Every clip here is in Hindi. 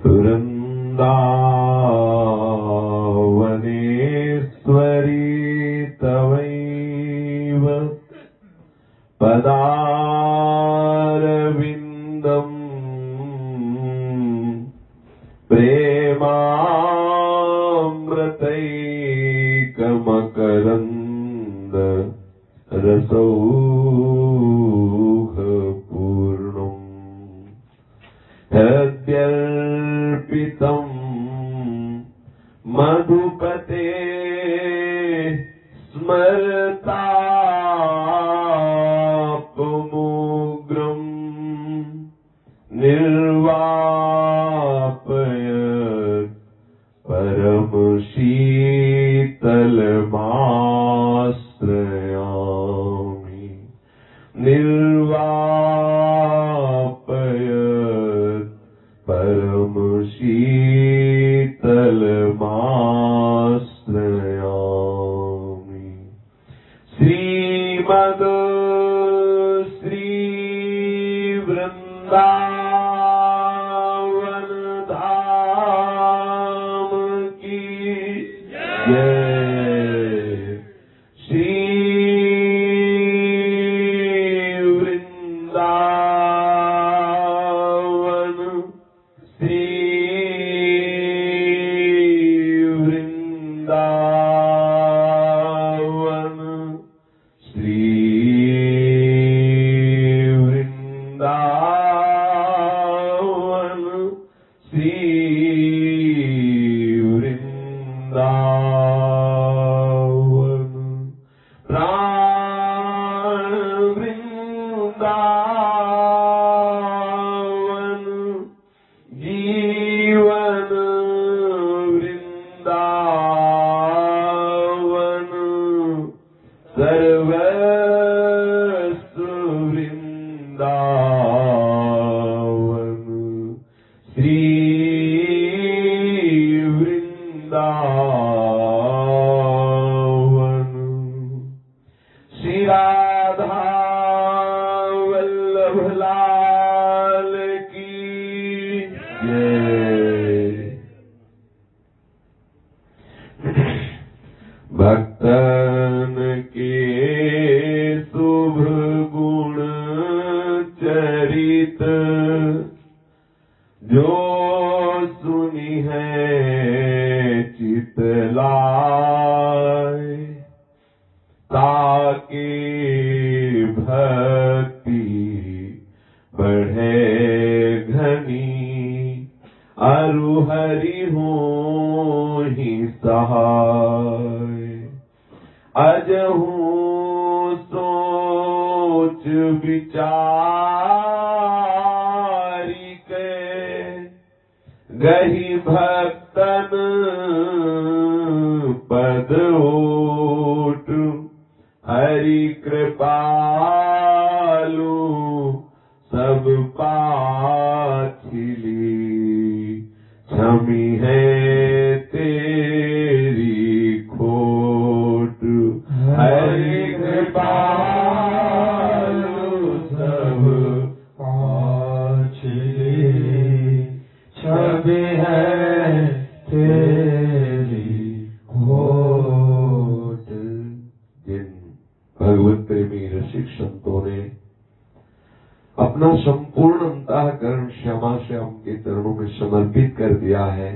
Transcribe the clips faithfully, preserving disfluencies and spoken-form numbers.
वृन्दावनेश्वरी तवैव पदारविन्दम् प्रेमामृतैकमकरन्द रसौघपूर्णम् हृद्यर्पितम् मधुपते स्मरतापमुग्रम् निर्वापयत् परमशीतलमाश्रयामि निर्वापयत् परमशीतलमाश्रयामि। श्रीमद् श्री वृंदावन धाम की जय। श्री वृंदावन श्री वृंदावन श्री वृंदावन श्री वृंदावन प्राण वृंदावन जीवन वृंदावन सर्वस्व वृंदावन श्री वृंदावन। श्री राधा वल्लभ लाल की जय। भक्तन के शुभ गुण चरित जो सुनी है चितलाय ताके भक्ति बढ़े घनी अरु हरि हो ही सहाय। अजहू सोच विचारी के गही भक्तन पद ओट हरि कृपालु सब पाछिली क्षमी है तेरी खोट। हरि कृपालु सब पाछिली क्षमी है तेरी खोट। जिन भगवत प्रेमी रसिक संतों ने अपना संपूर्ण अंतःकरण श्यामा श्याम के चरणों में समर्पित कर दिया है,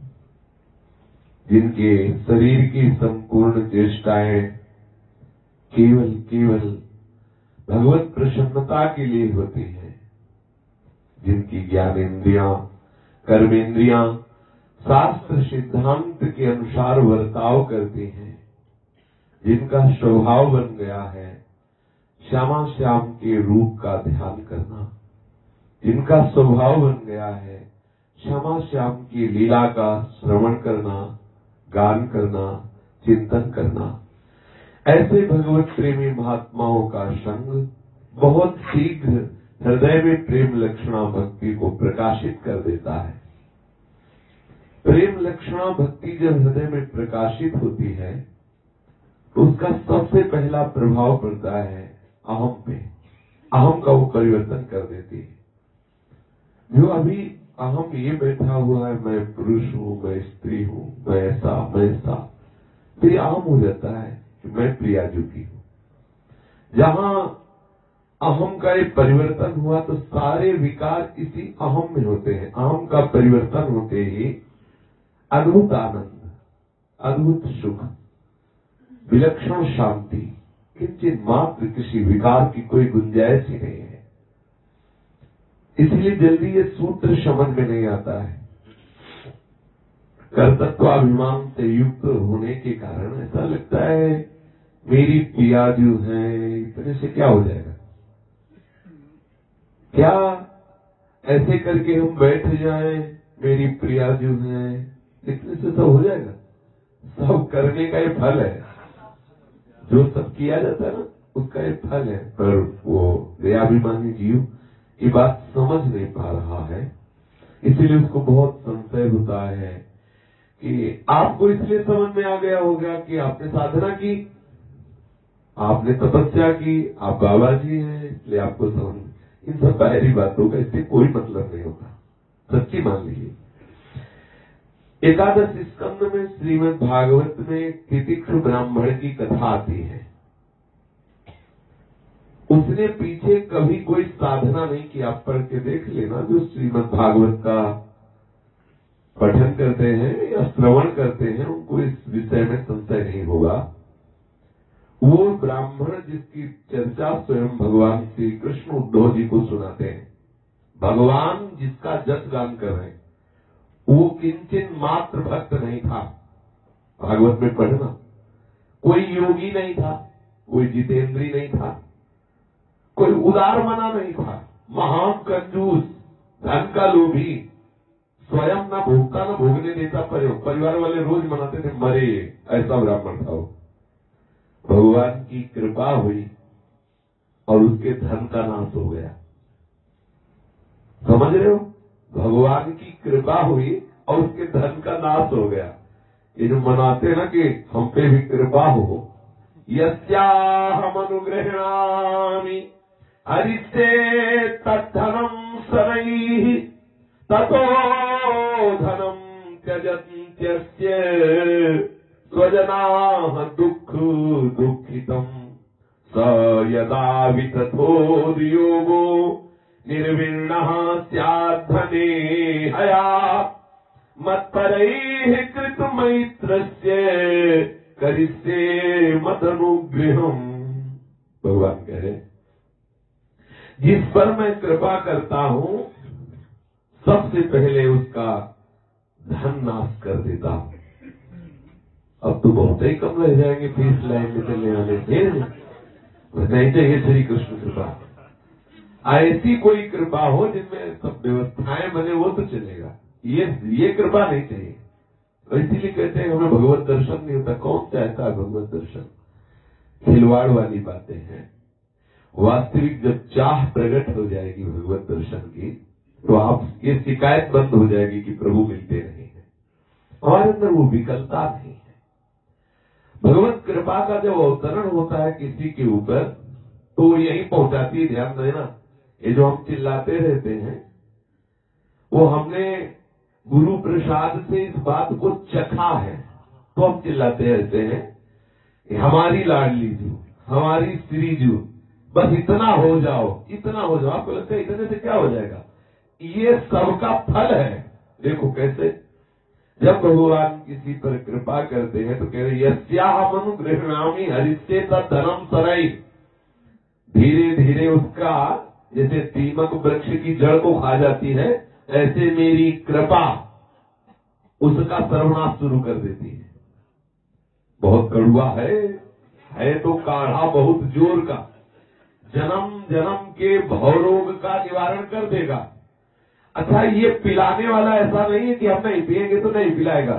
जिनके शरीर की संपूर्ण चेष्टाएं केवल केवल भगवत प्रसन्नता के लिए होती हैं, जिनकी ज्ञानेन्द्रियां कर्मेंद्रियां शास्त्र सिद्धांत के अनुसार वर्ताव करती हैं, जिनका स्वभाव बन गया है श्यामा श्याम के रूप का ध्यान करना, जिनका स्वभाव बन गया है श्यामा श्याम की लीला का श्रवण करना, गान करना, चिंतन करना, ऐसे भगवत प्रेमी महात्माओं का संग बहुत शीघ्र हृदय में प्रेम लक्षणा भक्ति को प्रकाशित कर देता है। प्रेम लक्षणा भक्ति जब हृदय में प्रकाशित होती है तो उसका सबसे पहला प्रभाव पड़ता है अहम पे। अहम का वो परिवर्तन कर देती है। जो अभी अहम ये बैठा हुआ है, मैं पुरुष हूँ, मैं स्त्री हूँ, मैं ऐसा मैं ऐसा, फिर अहम हो जाता है कि मैं प्रियाजू की हूँ। जहां अहम का एक परिवर्तन हुआ तो सारे विकार इसी अहम में होते हैं। अहम का परिवर्तन होते ही अद्भुत आनंद, अद्भुत सुख, विलक्षण शांति, किंचित मात्र किसी विकार की कोई गुंजाइश ही नहीं है। इसलिए जल्दी ये सूत्र समझ में नहीं आता है। कर्तृत्वाभिमान से युक्त होने के कारण ऐसा लगता है मेरी पिया जो है, इतने से क्या हो जाएगा? क्या ऐसे करके हम बैठ जाएं, मेरी प्रिया जो है, इतने से सब हो जाएगा? सब करने का ये फल है, जो सब किया जाता है ना उसका ये फल है। पर वो दयाभिमानी जीव ये बात समझ नहीं पा रहा है, इसीलिए उसको बहुत संशय होता है कि आपको इसलिए समझ में आ गया होगा कि आपने साधना की, आपने तपस्या की, आप बाबा जी हैं, इसलिए आपको समझ। इन सब बाहरी बातों का इससे कोई मतलब नहीं होता, सच्ची मान लीजिए। एकादश स्कंद में श्रीमद् भागवत में तितिक्षु ब्राह्मण की कथा आती है। उसने पीछे कभी कोई साधना नहीं की, आप पढ़ के देख लेना। जो श्रीमद् भागवत का पठन करते हैं या श्रवण करते हैं उनको इस विषय में संशय नहीं होगा। वो ब्राह्मण जिसकी चर्चा स्वयं भगवान श्री कृष्ण उद्धव जी को सुनाते हैं, भगवान जिसका जस गान कर रहे हैं, वो किंचन मात्र भक्त नहीं था। भागवत में पढ़ना, कोई योगी नहीं था, कोई जितेंद्री नहीं था, कोई उदार मना नहीं था, महान कंजूस, धन का लोभी, स्वयं न भोगता न भोगने देता, पर परिवार वाले रोज मनाते थे मरे, ऐसा ब्राह्मण था वो। भगवान की कृपा हुई और उसके धन का नाश हो गया। समझ रहे हो? भगवान की कृपा हुई और उसके धन का नाश हो गया। ये जो मनाते ना कि हम पे भी कृपा हो, यस्याहम अनुग्रहणामि हरिस्ते तद्धनम सरैः ततो धनम त्यजन्त्यस्य स्वजनाः दुःख दुःखितम् स यदा वितथोर्योगो निर्विण्णः स्याद्धने हया मत्परैः कृतमैत्रस्य करिष्ये मदनुग्रहम्। भगवान कह रहे जिस पर मैं कृपा करता हूँ सबसे पहले उसका धन नाश कर देता हूँ। अब तो बहुत ही कम रह जाएंगे फीस लाइन में चलने वाले थे, नहीं चाहिए श्री कृष्ण कृपा। ऐसी कोई कृपा हो जिनमें सब व्यवस्थाएं बने, वो तो चलेगा। ये ये कृपा नहीं चाहिए। तो इसीलिए कहते हैं हमें भगवत दर्शन नहीं होता। कौन चाहता है भगवत दर्शन? खिलवाड़ वाली बातें हैं। वास्तविक जब चाह प्रकट हो जाएगी भगवत दर्शन की, तो आप ये शिकायत बंद हो जाएगी कि प्रभु मिलते नहीं है। हमारे अंदर वो विकलता नहीं है। भगवत कृपा का जब अवतरण होता है किसी के ऊपर, तो वो यही पहुंचाती है। ध्यान देना, ये जो हम चिल्लाते रहते हैं, वो हमने गुरु प्रसाद से इस बात को चखा है, तो हम चिल्लाते रहते हैं हमारी लाडली जू, हमारी श्री जू, बस इतना हो जाओ, इतना हो जाओ। आपको लगता है इतने से क्या हो जाएगा? ये सबका फल है। देखो कैसे जब भगवान किसी पर कृपा करते हैं तो कह रहे यस्याहम अनुग्रहणामि हरिस्ते तद्धनम सरैः। धीरे धीरे उसका, जैसे दीमक वृक्ष की जड़ को खा जाती है, ऐसे मेरी कृपा उसका सर्वनाश शुरू कर देती है। बहुत कड़वा है, है तो काढ़ा बहुत जोर का, जन्म जन्म के भवरोग का निवारण कर देगा। अच्छा, ये पिलाने वाला ऐसा नहीं है कि हम नहीं पिएंगे तो नहीं पिलाएगा।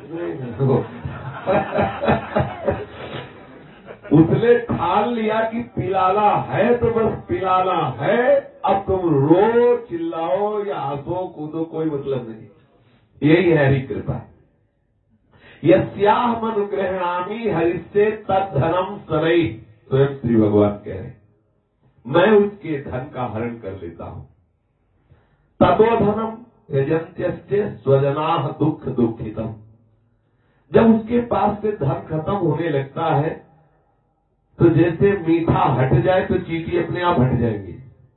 उसने ठान लिया कि पिलाना है तो बस पिलाना है। अब तुम रो चिल्लाओ या हंसो कूदो, कोई मतलब नहीं। यही है हरि कृपा। यस्याहम अनुग्रहणामि हरिस्ते तद्धनम सरैः। स्वयं श्री भगवान कह रहे मैं उसके धन का हरण कर लेता हूं। ततो धनम, यजन्त्यस्य स्वजनाः दुख दुखितम। जब उसके पास से धन खत्म होने लगता है तो जैसे मीठा हट जाए तो चींटी अपने आप हट जाएंगी,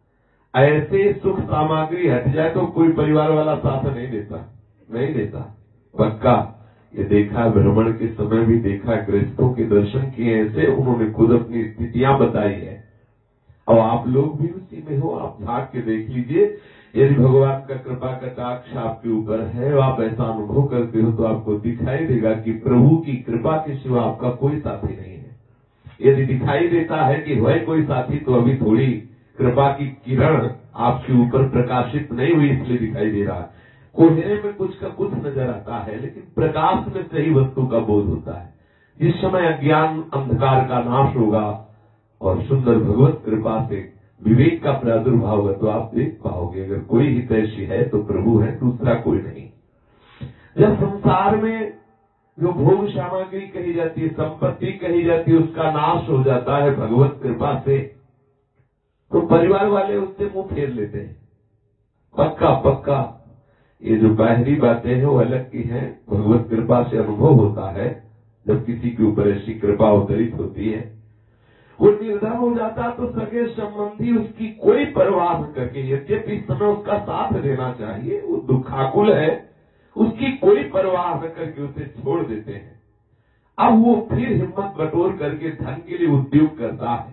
ऐसे सुख सामग्री हट जाए तो कोई परिवार वाला साथ नहीं देता, नहीं देता। पक्का ये देखा, भ्रमण के समय भी देखा, गृहस्थों के दर्शन किए, ऐसे उन्होंने खुद अपनी स्थितियां बताई है। और आप लोग भी उसी में हो, आप झांक के देख लीजिए। यदि भगवान का कृपा कटाक्ष आपके ऊपर है और आप ऐसा अनुभव करते हो तो आपको दिखाई देगा कि प्रभु की कृपा के सिवा आपका कोई साथी नहीं है। यदि दिखाई देता है कि है कोई साथी तो अभी थोड़ी कृपा की किरण आपके ऊपर प्रकाशित नहीं हुई, इसलिए दिखाई दे रहा है। कोहरे में कुछ का कुछ नजर आता है, लेकिन प्रकाश में सही वस्तु का बोध होता है। जिस समय अज्ञान अंधकार का नाश होगा और सुंदर भगवत कृपा से विवेक का प्रादुर्भाव होगा तो आप देख पाओगे अगर कोई हितैषी है तो प्रभु है, दूसरा कोई नहीं। जब संसार में जो भोग सामग्री कही जाती है, संपत्ति कही जाती है, उसका नाश हो जाता है भगवत कृपा से, तो परिवार वाले उससे मुंह फेर लेते हैं। पक्का पक्का ये जो बाहरी बातें हैं वो अलग की हैं, भगवत कृपा से अनुभव होता है। जब किसी के ऊपर ऐसी कृपा अवतरित होती है, वो निर्धन हो जाता तो सगे संबंधी उसकी कोई परवाह न करके, यद्यपि इस समय उसका साथ देना चाहिए, वो दुखाकुल है, उसकी कोई परवाह न करके उसे छोड़ देते हैं। अब वो फिर हिम्मत बटोर करके धन के लिए उद्योग करता है।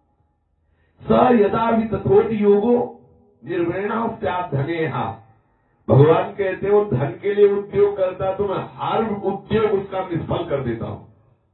स यदा वितथोत योगो निर्वृणा स्यात् धनेहा। भगवान कहते हो धन के लिए उद्योग करता तो मैं हर उद्योग उसका निष्फल कर देता हूं।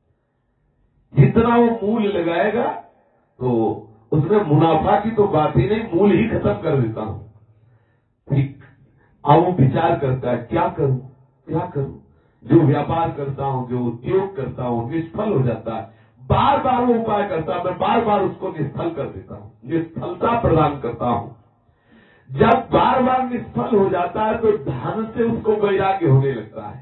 जितना वो मूल लगाएगा तो उसमें मुनाफा की तो बात ही नहीं, मूल ही खत्म कर देता हूं। ठीक। अब वो विचार करता है क्या करूं क्या करूं, जो व्यापार करता हूं, जो उद्योग करता हूं, निष्फल हो जाता है। बार बार वो उपाय करता है, मैं बार बार उसको निष्फल कर देता हूं, निष्फलता प्रदान करता हूं। जब बार बार निष्फल हो जाता है तो धन से उसको वैराग्य होने लगता है।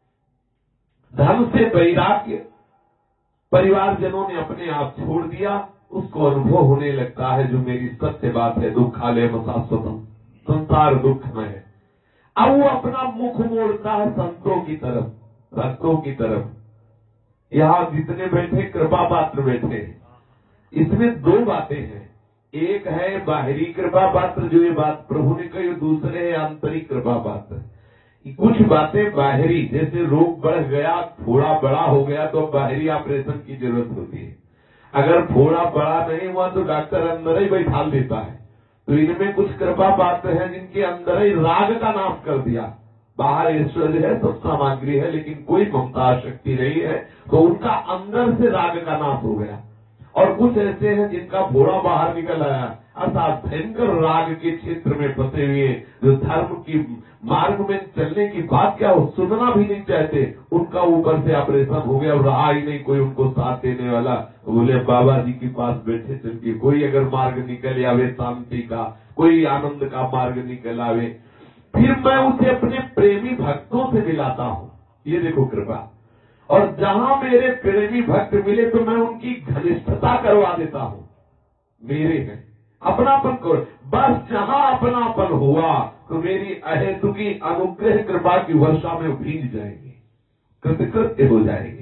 धन से वैराग्य परिवारजनों ने अपने आप छोड़ दिया, उसको अनुभव होने लगता है जो मेरी सत्य बात है, दुखालय शाश्वतम, संसार दुखमय है। अब वो अपना मुख मोड़ता है संतों की तरफ, भक्तों की तरफ। यहाँ जितने बैठे कृपा पात्र बैठे हैं, इसमें दो बातें हैं। एक है बाहरी कृपा पात्र जो ये बात प्रभु ने कही, दूसरे है आंतरिक कृपा पात्र। कुछ बातें बाहरी, जैसे रोग बढ़ गया, फोड़ा बड़ा हो गया तो बाहरी ऑपरेशन की जरूरत होती है। अगर फोड़ा बड़ा नहीं हुआ तो डॉक्टर अंदर ही बैठा देता है। तो इनमें कुछ कृपा पात्र हैं जिनके अंदर ही राग का नाश कर दिया। बाहर ऐश्वर्य है, सब सामग्री है, लेकिन कोई ममता शक्ति नहीं है, तो उनका अंदर से राग का नाश हो गया। और कुछ ऐसे हैं जिनका भोड़ा बाहर निकल आया, अर्थात भयंकर राग के क्षेत्र में फंसे हुए, जो धर्म की मार्ग में चलने की बात क्या हो सुनना भी नहीं चाहते, उनका ऊपर से ऑपरेशन हो गया और रहा ही नहीं कोई उनको साथ देने वाला। तो बोले बाबा जी के पास बैठे चल के कोई अगर मार्ग निकल आवे शांति का, कोई आनंद का मार्ग निकल आवे, फिर मैं उसे अपने प्रेमी भक्तों से मिलाता हूँ। ये देखो कृपा। और जहां मेरे प्रेमी भक्त मिले तो मैं उनकी घनिष्ठता करवा देता हूं, मेरे हैं, अपनापन करो। बस जहां अपनापन हुआ तो मेरी अहेतुकी अनुग्रह कृपा की वर्षा में भीग जाएंगे, कृतकृत्य हो जाएंगे।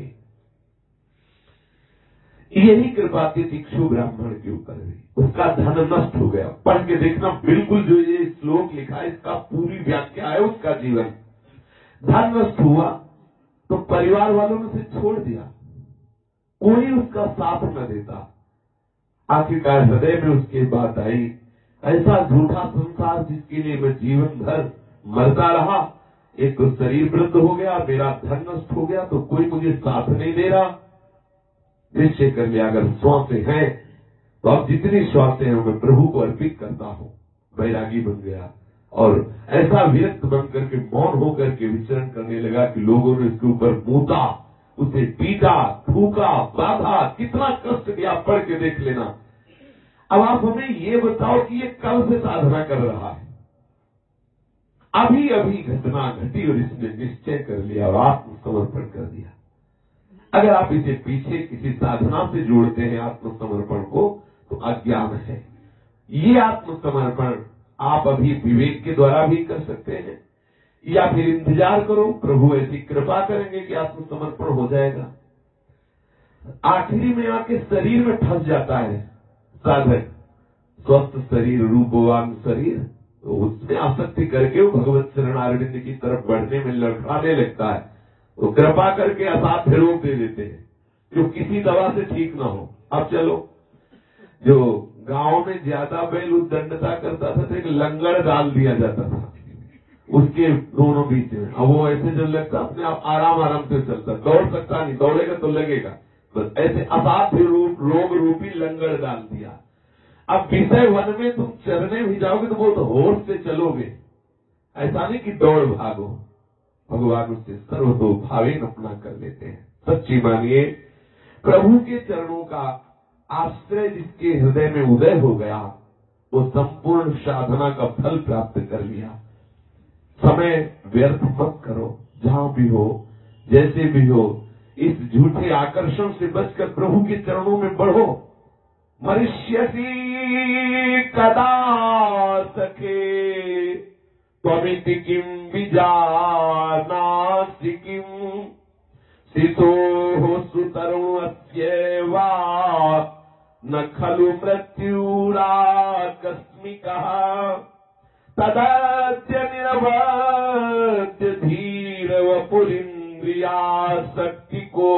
यही कृपा थी भिक्षु ब्राह्मण के ऊपर भी। उसका धन नष्ट हो गया। पढ़ के देखना, बिल्कुल जो ये श्लोक लिखा है इसका पूरी व्याख्या है। उसका जीवन धन नष्ट हुआ तो परिवार वालों ने उसे छोड़ दिया, कोई उसका साथ न देता। आखिरकार हृदय में उसकी बात आई, ऐसा झूठा संसार जिसके लिए मैं जीवन भर मरता रहा, एक तो शरीर वृद्ध हो गया, मेरा धन नष्ट हो गया, तो कोई मुझे साथ नहीं दे रहा। निश्चय कर लिया अगर श्वासें हैं तो अब जितनी श्वासें हैं मैं प्रभु को अर्पित करता हूँ। वैरागी बन गया और ऐसा विरक्त बन करके मौन होकर के विचरण करने लगा कि लोगों ने उसके ऊपर मूता, उसे पीटा, थूका, बाधा, कितना कष्ट दिया। पढ़ के देख लेना। अब आप हमें ये बताओ कि ये कल से साधना कर रहा है, अभी अभी घटना घटी और इसने निश्चय कर लिया और आत्मसमर्पण कर दिया। अगर आप इसे पीछे किसी साधना से जोड़ते हैं आत्मसमर्पण को तो अज्ञान है। ये आत्मसमर्पण आप अभी विवेक के द्वारा भी कर सकते हैं, या फिर इंतजार करो, प्रभु ऐसी कृपा करेंगे कि आत्मसमर्पण हो जाएगा। आखिरी में आके शरीर में फंस जाता है साधक, स्वस्थ शरीर, रूपवान शरीर, तो उसमें आसक्ति करके वो भगवत शरण अरविंद की तरफ बढ़ने में लड़खड़ाने लगता है। तो कृपा करके असाध्य रोग दे देते हैं जो किसी दवा से ठीक ना हो। अब चलो, जो गांव में ज्यादा बैल उद्दंडता करता था तो एक लंगड़ डाल दिया जाता था उसके दोनों बीच में। अब वो ऐसे चल लगता, अपने आप आराम आराम से चलता, दौड़ सकता नहीं, दौड़ेगा तो लगेगा, बस ऐसे असाध्य रूप रोग रूपी लंगड़ डाल दिया। अब विषय वन में तुम चरने भी जाओगे तो वो तो होश से चलोगे, ऐसा नहीं कि दौड़ भागो। भगवान उससे सर्वतो भावेन अपना कर लेते हैं। सच्ची मानिए, प्रभु के चरणों का आश्रय जिसके हृदय में उदय हो गया, वो संपूर्ण साधना का फल प्राप्त कर लिया। समय व्यर्थ मत करो, जहां भी हो, जैसे भी हो, इस झूठे आकर्षण से बचकर प्रभु के चरणों में बढ़ो। मरिष्यसि कदा सखे त्वमिति किम विजानासि किम सितोः सुतरुणस्यैवा न खलु मृत्युराकस्मिकः तदद्य निरवद्य धीर वपुरिन्द्रियासक्ति को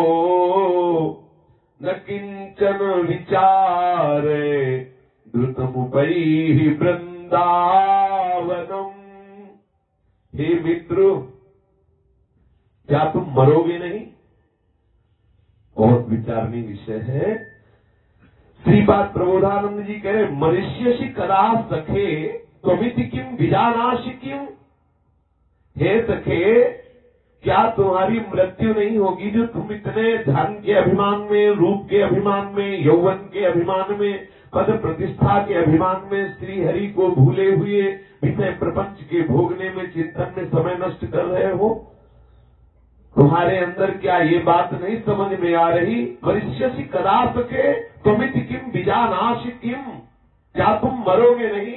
न किंचन विचारे द्रुतमुपैहि वृंदावनम। हे मित्र, क्या तुम मरोगे नहीं? बहुत विचारनीय विषय है। श्रीपाद प्रबोधानंद जी कह रहे, मनुष्यसि कदा सखे त्वमिति किम विजानासि किम। हे सखे, क्या तुम्हारी मृत्यु नहीं होगी जो तुम इतने धन के अभिमान में, रूप के अभिमान में, यौवन के अभिमान में, पद प्रतिष्ठा के अभिमान में श्री हरि को भूले हुए विषय प्रपंच के भोगने में, चिंतन में समय नष्ट कर रहे हो? तुम्हारे अंदर क्या ये बात नहीं समझ में आ रही? मनुष्यसि कदा सखे त्वमिति किम विजानासि किम। क्या तुम मरोगे नहीं?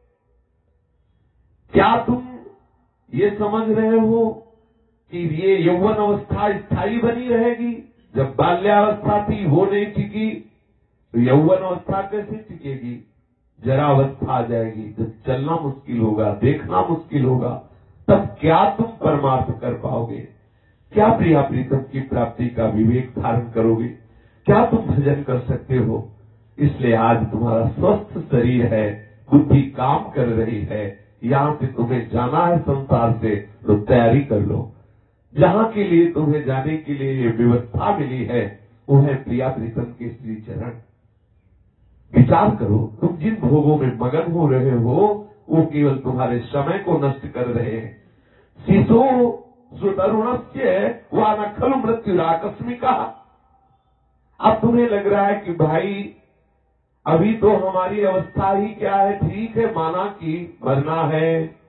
क्या तुम ये समझ रहे हो कि ये यौवन अवस्था स्थायी बनी रहेगी? जब बाल्यावस्था थी वो नहीं टिकी, तो यौवन अवस्था कैसे टिकेगी? जरावस्था आ जाएगी, जब चलना मुश्किल होगा, देखना मुश्किल होगा, तब क्या तुम परमार्थ कर पाओगे? क्या प्रिया प्रीतम की प्राप्ति का विवेक धारण करोगे? क्या तुम भजन कर सकते हो? इसलिए आज तुम्हारा स्वस्थ शरीर है, बुद्धि काम कर रही है, यहाँ से तुम्हें जाना है संसार से, तो तैयारी कर लो। जहाँ के लिए तुम्हें जाने के लिए ये व्यवस्था मिली है वो है प्रिया प्रीतम के श्री चरण। विचार करो, तुम जिन भोगों में मगन हो रहे हो वो केवल तुम्हारे समय को नष्ट कर रहे हैं। शिशु सुतरुणस्य वा न खलु मृत्युराकस्मिका। अब तुम्हें लग रहा है कि भाई अभी तो हमारी अवस्था ही क्या है, ठीक है, माना कि मरना है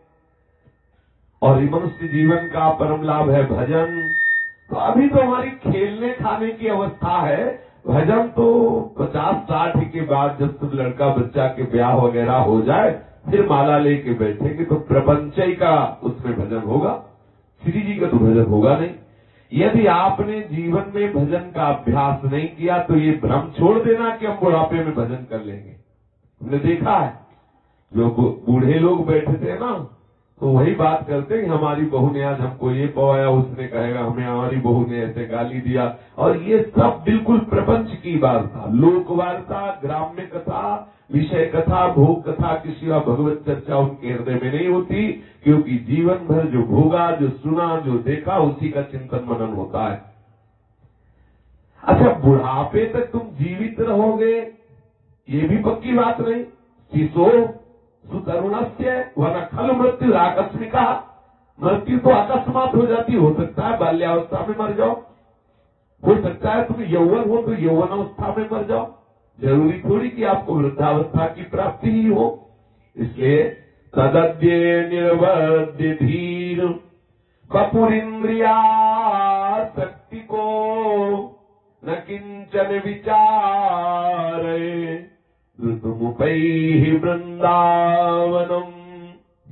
और मनुष्य जीवन का परम लाभ है भजन, तो अभी तो हमारी खेलने खाने की अवस्था है। भजन तो पचास साठ के बाद, जब तुम लड़का बच्चा के ब्याह वगैरह हो जाए, फिर माला लेके बैठेंगे तो प्रपंच का उसमें भजन होगा, श्री जी का तो भजन होगा नहीं। यदि आपने जीवन में भजन का अभ्यास नहीं किया तो ये भ्रम छोड़ देना कि हम बुढ़ापे में भजन कर लेंगे। हमने देखा है, जो बूढ़े लोग बैठे थे ना, तो वही बात करते कि हमारी बहू ने आज हमको ये पवाया, उसने कहेगा हमें हमारी बहू ने ऐसे गाली दिया, और ये सब बिल्कुल प्रपंच की बात था। लोक वार्ता, ग्राम्य कथा, विषय कथा, भोग कथा की सिवा भगवत चर्चा उनके हृदय में नहीं होती, क्योंकि जीवन भर जो भोगा, जो सुना, जो देखा, उसी का चिंतन मनन होता है। अच्छा, बुढ़ापे तक तुम जीवित रहोगे ये भी पक्की बात नहीं। शिशो सुतरुणस्य व न खलु मृत्यु आकस्मिका। मृत्यु तो अकस्मात हो जाती, हो सकता है बाल्यावस्था में मर जाओ, हो सकता है तुम यौवन हो तो यौवन अवस्था में मर जाओ, जरूरी थोड़ी कि आपको वृद्धावस्था की प्राप्ति ही हो। इसलिए तदद्य निर्वद्य धीर वपुरिंद्रिया शक्ति को न किंचन विचारे ऋतुमुपैहि वृंदावनम।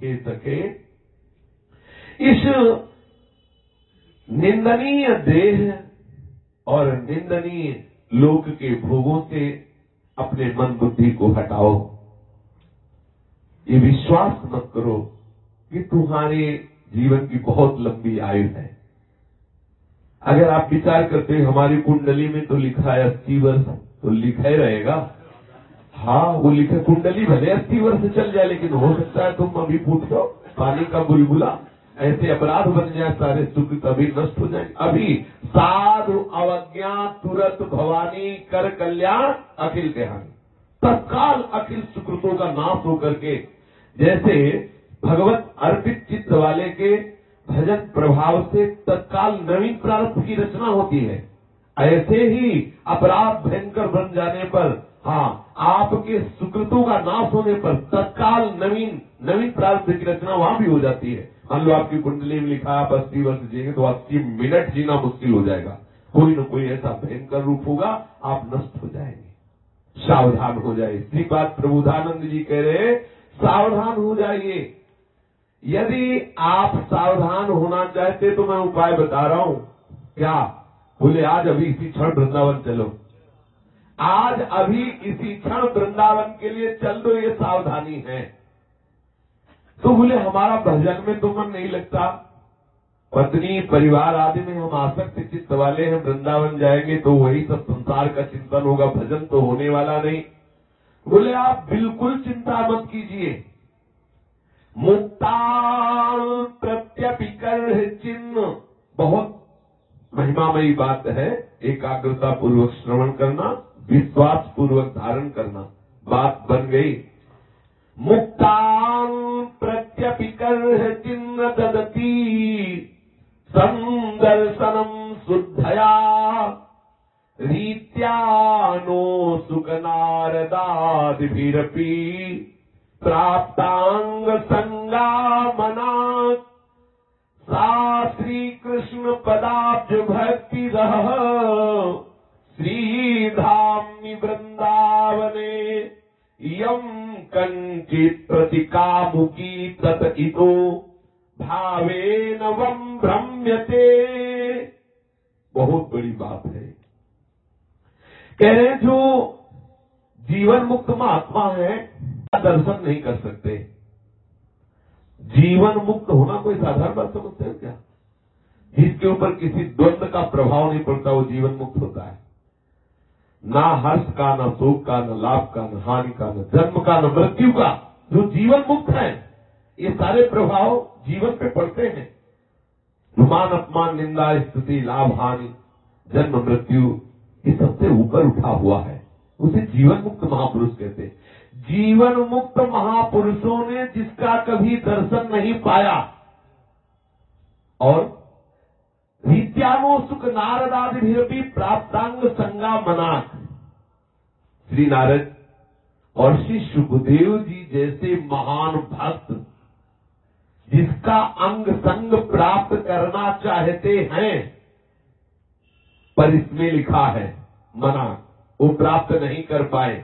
हे सखे, इस निंदनीय देह और निंदनीय लोक के भोगों से अपने मन बुद्धि को हटाओ। ये विश्वास मत करो कि तुम्हारे जीवन की बहुत लंबी आयु है। अगर आप विचार करते हैं हमारी कुंडली में तो लिखा है अस्सी वर्ष, तो लिखा ही रहेगा। हाँ, वो लिखे कुंडली भले अस्सी वर्ष चल जाए, लेकिन हो सकता है तुम अभी पूछो पानी का बुलबुला, ऐसे अपराध बन जाए, सारे सुख तभी नष्ट हो जाएंगे। अभी साधु अवज्ञा तुरंत भवानी कर कल्याण अखिल के हानि, तत्काल अखिल सुकृतों का नाश होकर के, जैसे भगवत अर्पित चित्त वाले के भजन प्रभाव से तत्काल नवीन प्रारब्ध की रचना होती है, ऐसे ही अपराध भयंकर बन जाने पर, हाँ, आपके सुकृतों का नाश होने पर तत्काल नवीन नवीन प्रारब्ध की रचना वहां भी हो जाती है। मान लो आपकी कुंडली में लिखा आप अस्सी वर्ष जिएंगे, तो अस्सी मिनट जीना मुश्किल हो जाएगा। कोई न कोई ऐसा भयंकर रूप होगा, आप नष्ट हो जाएंगे। सावधान हो जाइए। इसी बात प्रबुधानंद जी कह रहे, सावधान हो जाइए। यदि आप सावधान होना चाहते तो मैं उपाय बता रहा हूं। क्या? बोले आज अभी इसी क्षण वृंदावन चलो, आज अभी इसी क्षण वृंदावन के लिए चल दो, ये सावधानी है। तो बोले हमारा भजन में तो मन नहीं लगता, पत्नी परिवार आदि में हम आसक्त चित्त वाले हैं, वृंदावन जाएंगे तो वही सब संसार का चिंतन होगा, भजन तो होने वाला नहीं। बोले आप बिल्कुल चिंता मत कीजिए। मुक्तान प्रत्यपिकर चिन्ह, बहुत महिमामयी बात है। एकाग्रता पूर्वक श्रवण करना, विश्वास पूर्वक धारण करना, बात बन गई। मुक्तान प्रत्यपिकर चिन्ह ददती संदर्शनम शुद्धया रीत्यानो सुख नारदादिभिरपि प्राप्तांग संगामना सा श्री कृष्ण पदाब्ज भक्ति रह श्रीधाम्नि वृंदावने यम कंचित प्रतिकामुकी तत इतो भावेन वम भ्रम्यते। बहुत बड़ी बात है। कह रहे जो जीवन मुक्त महात्मा है दर्शन नहीं कर सकते। जीवन मुक्त होना कोई साधारण बात समझते हैं क्या? जिसके ऊपर किसी द्वंद्व का प्रभाव नहीं पड़ता वो जीवन मुक्त होता है। ना हर्ष का, ना शोक का, न लाभ का, न हानि का, न जन्म का, न मृत्यु का। जो जीवन मुक्त है ये सारे प्रभाव जीवन पे पड़ते हैं। मान अपमान, निंदा, स्तुति, लाभ, हानि, जन्म, मृत्यु, ये सबसे ऊपर उठा हुआ है, उसे जीवन मुक्त महापुरुष कहते हैं। जीवन मुक्त महापुरुषों ने जिसका कभी दर्शन नहीं पाया और रीत्यानो सुख नारदादिभिरपि प्राप्तांग संगा मनाक, श्री नारद और श्री सुखदेव जी जैसे महान भक्त जिसका अंग संग प्राप्त करना चाहते हैं, पर इसमें लिखा है मना, वो प्राप्त नहीं कर पाए।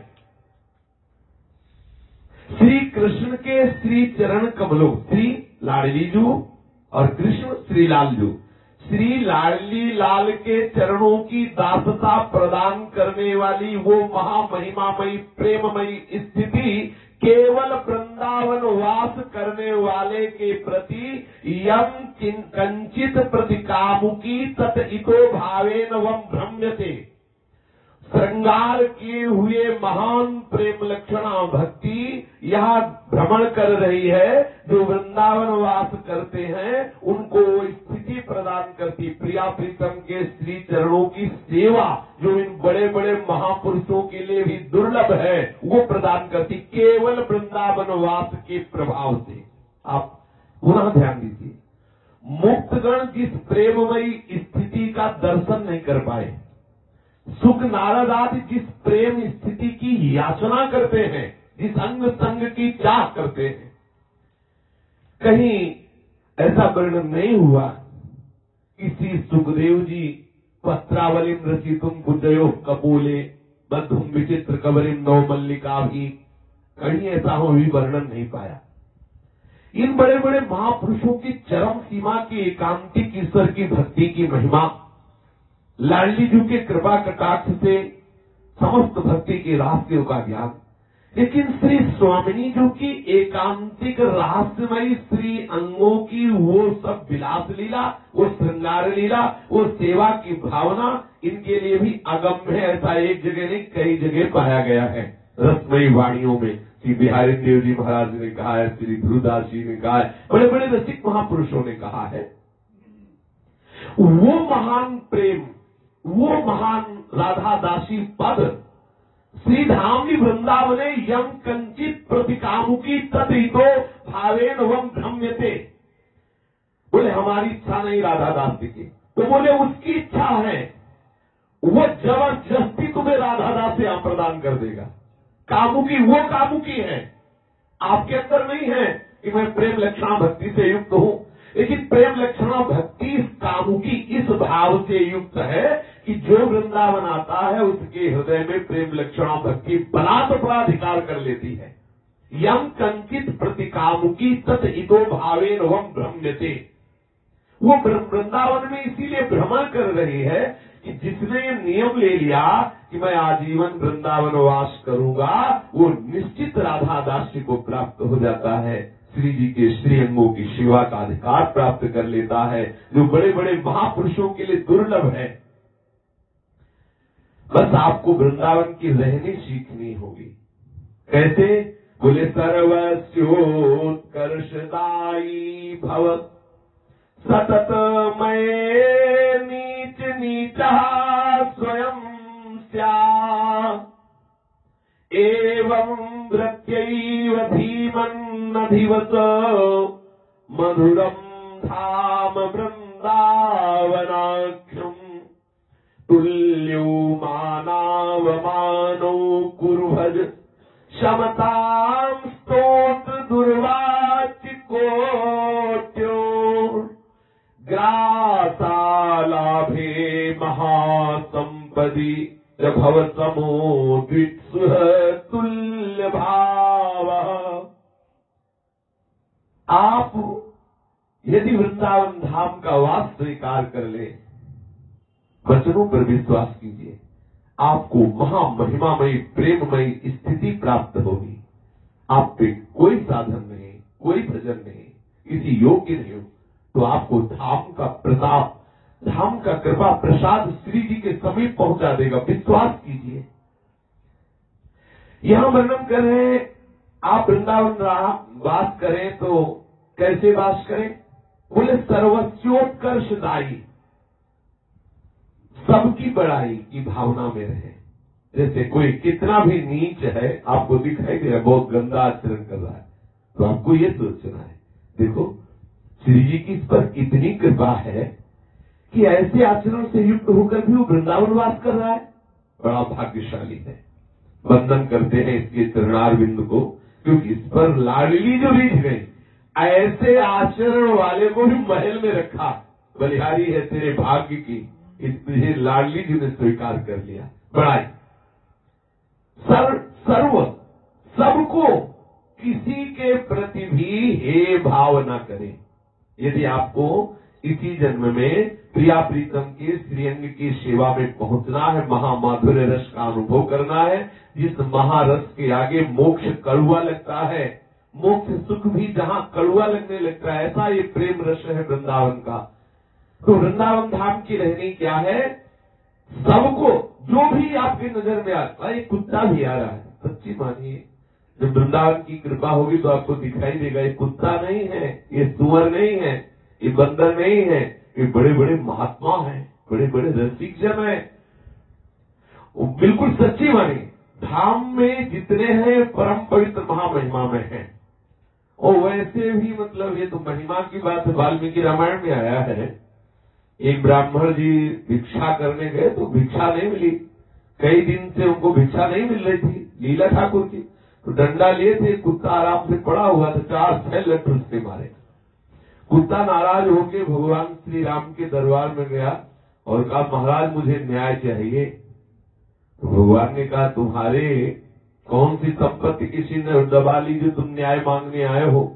श्री कृष्ण के श्री चरण कमलों, श्री लाडली जू और कृष्ण श्री लाल जू, श्री लाडली लाल के चरणों की दासता प्रदान करने वाली वो महामहिमामयी प्रेममयी स्थिति केवल वृंदावन वास करने वाले के प्रति यम कंचित प्रतिकामुकी तत इतो भावेन वम भ्रम्यते। श्रृंगार किए हुए महान प्रेम लक्षणा भक्ति यहाँ भ्रमण कर रही है। जो वृंदावन वास करते हैं उनको स्थिति प्रदान करती, प्रिया प्रीतम के श्री चरणों की सेवा जो इन बड़े बड़े महापुरुषों के लिए भी दुर्लभ है वो प्रदान करती, केवल वृंदावन वास के प्रभाव से। आप पुनः ध्यान दीजिए, मुक्तगण जिस प्रेममयी स्थिति का दर्शन नहीं कर पाए, सुख नारद आदि जिस प्रेम स्थिति की याचना करते हैं, जिस अंग संग की चाह करते हैं, कहीं ऐसा वर्णन नहीं हुआ किसी सुखदेव जी पत्रावलिम रचितुम कुंजयो कपोले बद्धुम विचित्र कबरिम नौ मल्लिका भी, कहीं ऐसा हो भी वर्णन नहीं पाया। इन बड़े बड़े महापुरुषों की चरम सीमा की एकांतिक ईश्वर की भक्ति की महिमा, लाडली जी के कृपा कटाक्ष से समस्त भक्ति के रहस्यों का ज्ञान, लेकिन श्री स्वामिनी जी की एकांतिक रहस्यमयी श्री अंगों की वो सब विलास लीला, वो श्रृंगार लीला, वो सेवा की भावना इनके लिए भी अगम्य है। ऐसा एक जगह नहीं कई जगह पाया गया है। रसमयी वाणियों में श्री बिहारी देव जी महाराज ने कहा है, श्री ध्रुवदास जी ने कहा है, बड़े बड़े रसिक महापुरुषों ने कहा है। वो महान प्रेम, वो महान राधा दासी पद श्री धामनी वृंदावने यम कंचित प्रतिकामुकी तदितो भावेन वम भ्रम्यते। बोले हमारी इच्छा नहीं राधा दासी की, तो बोले उसकी इच्छा है, वो जबरदस्ती तुम्हें राधा दास यहां प्रदान कर देगा। कामुकी वो कामुकी है, आपके अंदर नहीं है कि मैं प्रेम लक्षणा भक्ति से युक्त हूं, लेकिन प्रेम लक्षणा भक्ति इस कामुकी इस भाव से युक्त है कि जो वृंदावन आता है उसके हृदय में प्रेम लक्षणा भक्ति बलात्काराधिकार कर लेती है। यम कंचित प्रतिकामुकी तत् इतो भावेन वम भ्रम्यते। वो वृंदावन में इसीलिए भ्रमण कर रही है कि जिसने ये नियम ले लिया कि मैं आजीवन वृंदावन वास करूंगा, वो निश्चित राधा दासी को प्राप्त हो जाता है, श्री जी के श्री अंगों की सेवा का अधिकार प्राप्त कर लेता है, जो बड़े बड़े महापुरुषों के लिए दुर्लभ है। बस आपको वृंदावन की रहनी सीखनी होगी। कैसे? बोले सर्वस्योत्कर्षदायी भव सतत मये नीच नीचा स्वयं स्यात् एवं वृत्यैव धीमन्नधिवत मधुरम धाम वृंदावनाख्यम तुल्यो मानावमानो कुरुभज शमतां स्तोत्र दुर्वाच्य कोट्यो ग्रासालाभे महासंपदि भवसमो द्वित्सुह तुल्य भाव। आप यदि वृंदावन धाम का वास स्वीकार कर ले, वचनों पर विश्वास कीजिए, आपको महामहिमामयी प्रेममयी स्थिति प्राप्त होगी। आप पे कोई साधन नहीं, कोई भजन नहीं, किसी योग्य नहीं हो, तो आपको धाम का प्रताप, धाम का कृपा प्रसाद श्री जी के समीप पहुंचा देगा। विश्वास कीजिए। यहां वर्णन कर रहे हैं, आप वृंदावन वास करें तो कैसे वास करें? बोले सर्वस्योत्कर्षदायी, सबकी बड़ाई की भावना में रहे। जैसे कोई कितना भी नीच है, आपको दिखाई दे रहा है बहुत गंदा आचरण कर रहा है, तो आपको ये सोचना है, देखो श्री जी की इस पर कितनी कृपा है कि ऐसे आचरण से युक्त होकर भी वो वृंदावन वास कर रहा है, बड़ा भाग्यशाली है। वंदन करते हैं इसके चरणार बिंदु को, क्योंकि इस पर लाडली जो रीझ गई, ऐसे आचरण वाले को भी महल में रखा। बलिहारी है तेरे भाग्य की, इस तुझे लाडली जी ने स्वीकार कर लिया। बड़ाई सर्व सर्व सबको, किसी के प्रति भी हे भाव न करें। यदि आपको इसी जन्म में प्रिया प्रीतम के श्रीअंग की सेवा में पहुंचना है, महामाधुर्य रस का अनुभव करना है, जिस महारस के आगे मोक्ष कड़ुआ लगता है, मोक्ष सुख भी जहां कड़ुआ लगने लगता है, ऐसा ये प्रेम रस है वृंदावन का। तो वृंदावन धाम की रहनी क्या है? सबको, जो भी आपकी नजर में आता है, ये कुत्ता भी आ रहा है, सच्ची मानिए, जब वृंदावन की कृपा होगी तो आपको दिखाई देगा ये कुत्ता नहीं है, ये सुअर नहीं है, ये बंदर नहीं है, ये बड़े बड़े महात्मा हैं, बड़े बड़े रसिक जन हैं। बिल्कुल सच्ची मानी, धाम में जितने हैं परम पवित्र महामहिमा में हैं। और वैसे भी मतलब ये तो महिमा की बात है, वाल्मीकि रामायण में आया है, एक ब्राह्मण जी भिक्षा करने गए तो भिक्षा नहीं मिली, कई दिन से उनको भिक्षा नहीं मिल रही थी, लीला ठाकुर की, तो डंडा लिए थे, कुत्ता आराम से पड़ा हुआ था, चार छह लठ उसके मारे। कुत्ता नाराज होकर भगवान श्री राम के दरबार में गया और कहा महाराज मुझे न्याय चाहिए। तो भगवान ने कहा तुम्हारे कौन सी संपत्ति किसी ने दबा ली जो तुम न्याय मांगने आए हो?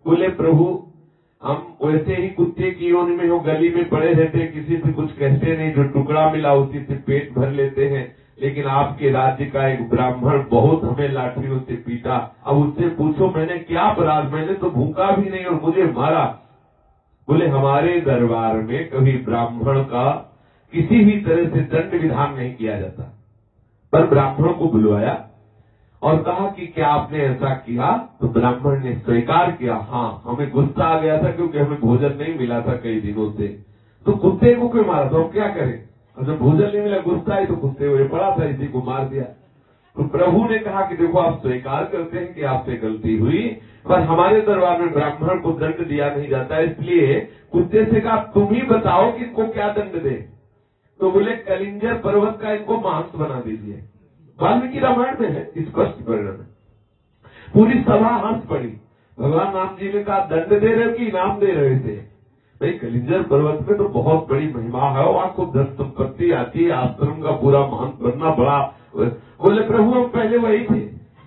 बोले प्रभु हम वैसे ही कुत्ते की योनि में हो, गली में पड़े रहते हैं, किसी से कुछ कहते नहीं, जो टुकड़ा मिला उसी से पेट भर लेते हैं, लेकिन आपके राज्य का एक ब्राह्मण बहुत हमें लाठियों से पीटा, अब उससे पूछो मैंने क्या अपराध, मैंने तो भूखा भी नहीं और मुझे मारा। बोले हमारे दरबार में कभी ब्राह्मण का किसी भी तरह से दंड विधान नहीं किया जाता, पर ब्राह्मण को बुलवाया और कहा कि क्या आपने ऐसा किया? तो ब्राह्मण ने स्वीकार किया, हाँ हमें गुस्सा आ गया था क्योंकि हमें भोजन नहीं मिला था कई दिनों से, तो कुत्ते को क्यों मारा? तो हम क्या करें, और जब भोजन नहीं मिला गुस्सा ही तो कुत्ते हुए पड़ा था, इसी को मार दिया। तो प्रभु ने कहा कि देखो आप स्वीकार करते हैं कि आपसे गलती हुई, पर हमारे दरबार में ब्राह्मण को दंड दिया नहीं जाता, इसलिए कुत्ते से कहा तुम ही बताओ कि इनको क्या दंड दे। तो बोले कलिंजर पर्वत का इनको मांस बना दीजिए। वाल्मीकि रामायण में है स्पष्ट वर्णन। पूरी सभा हंस पड़ी। भगवान राम जी ने कहा दंड दे रहे हो कि इनाम दे रहे थे? भाई कलिंजर पर्वत में तो बहुत बड़ी महिमा है, वहां को धन संपत्ति आती है, आश्रम का पूरा महंत बनना बड़ा। बोले प्रभु हम पहले वही थे।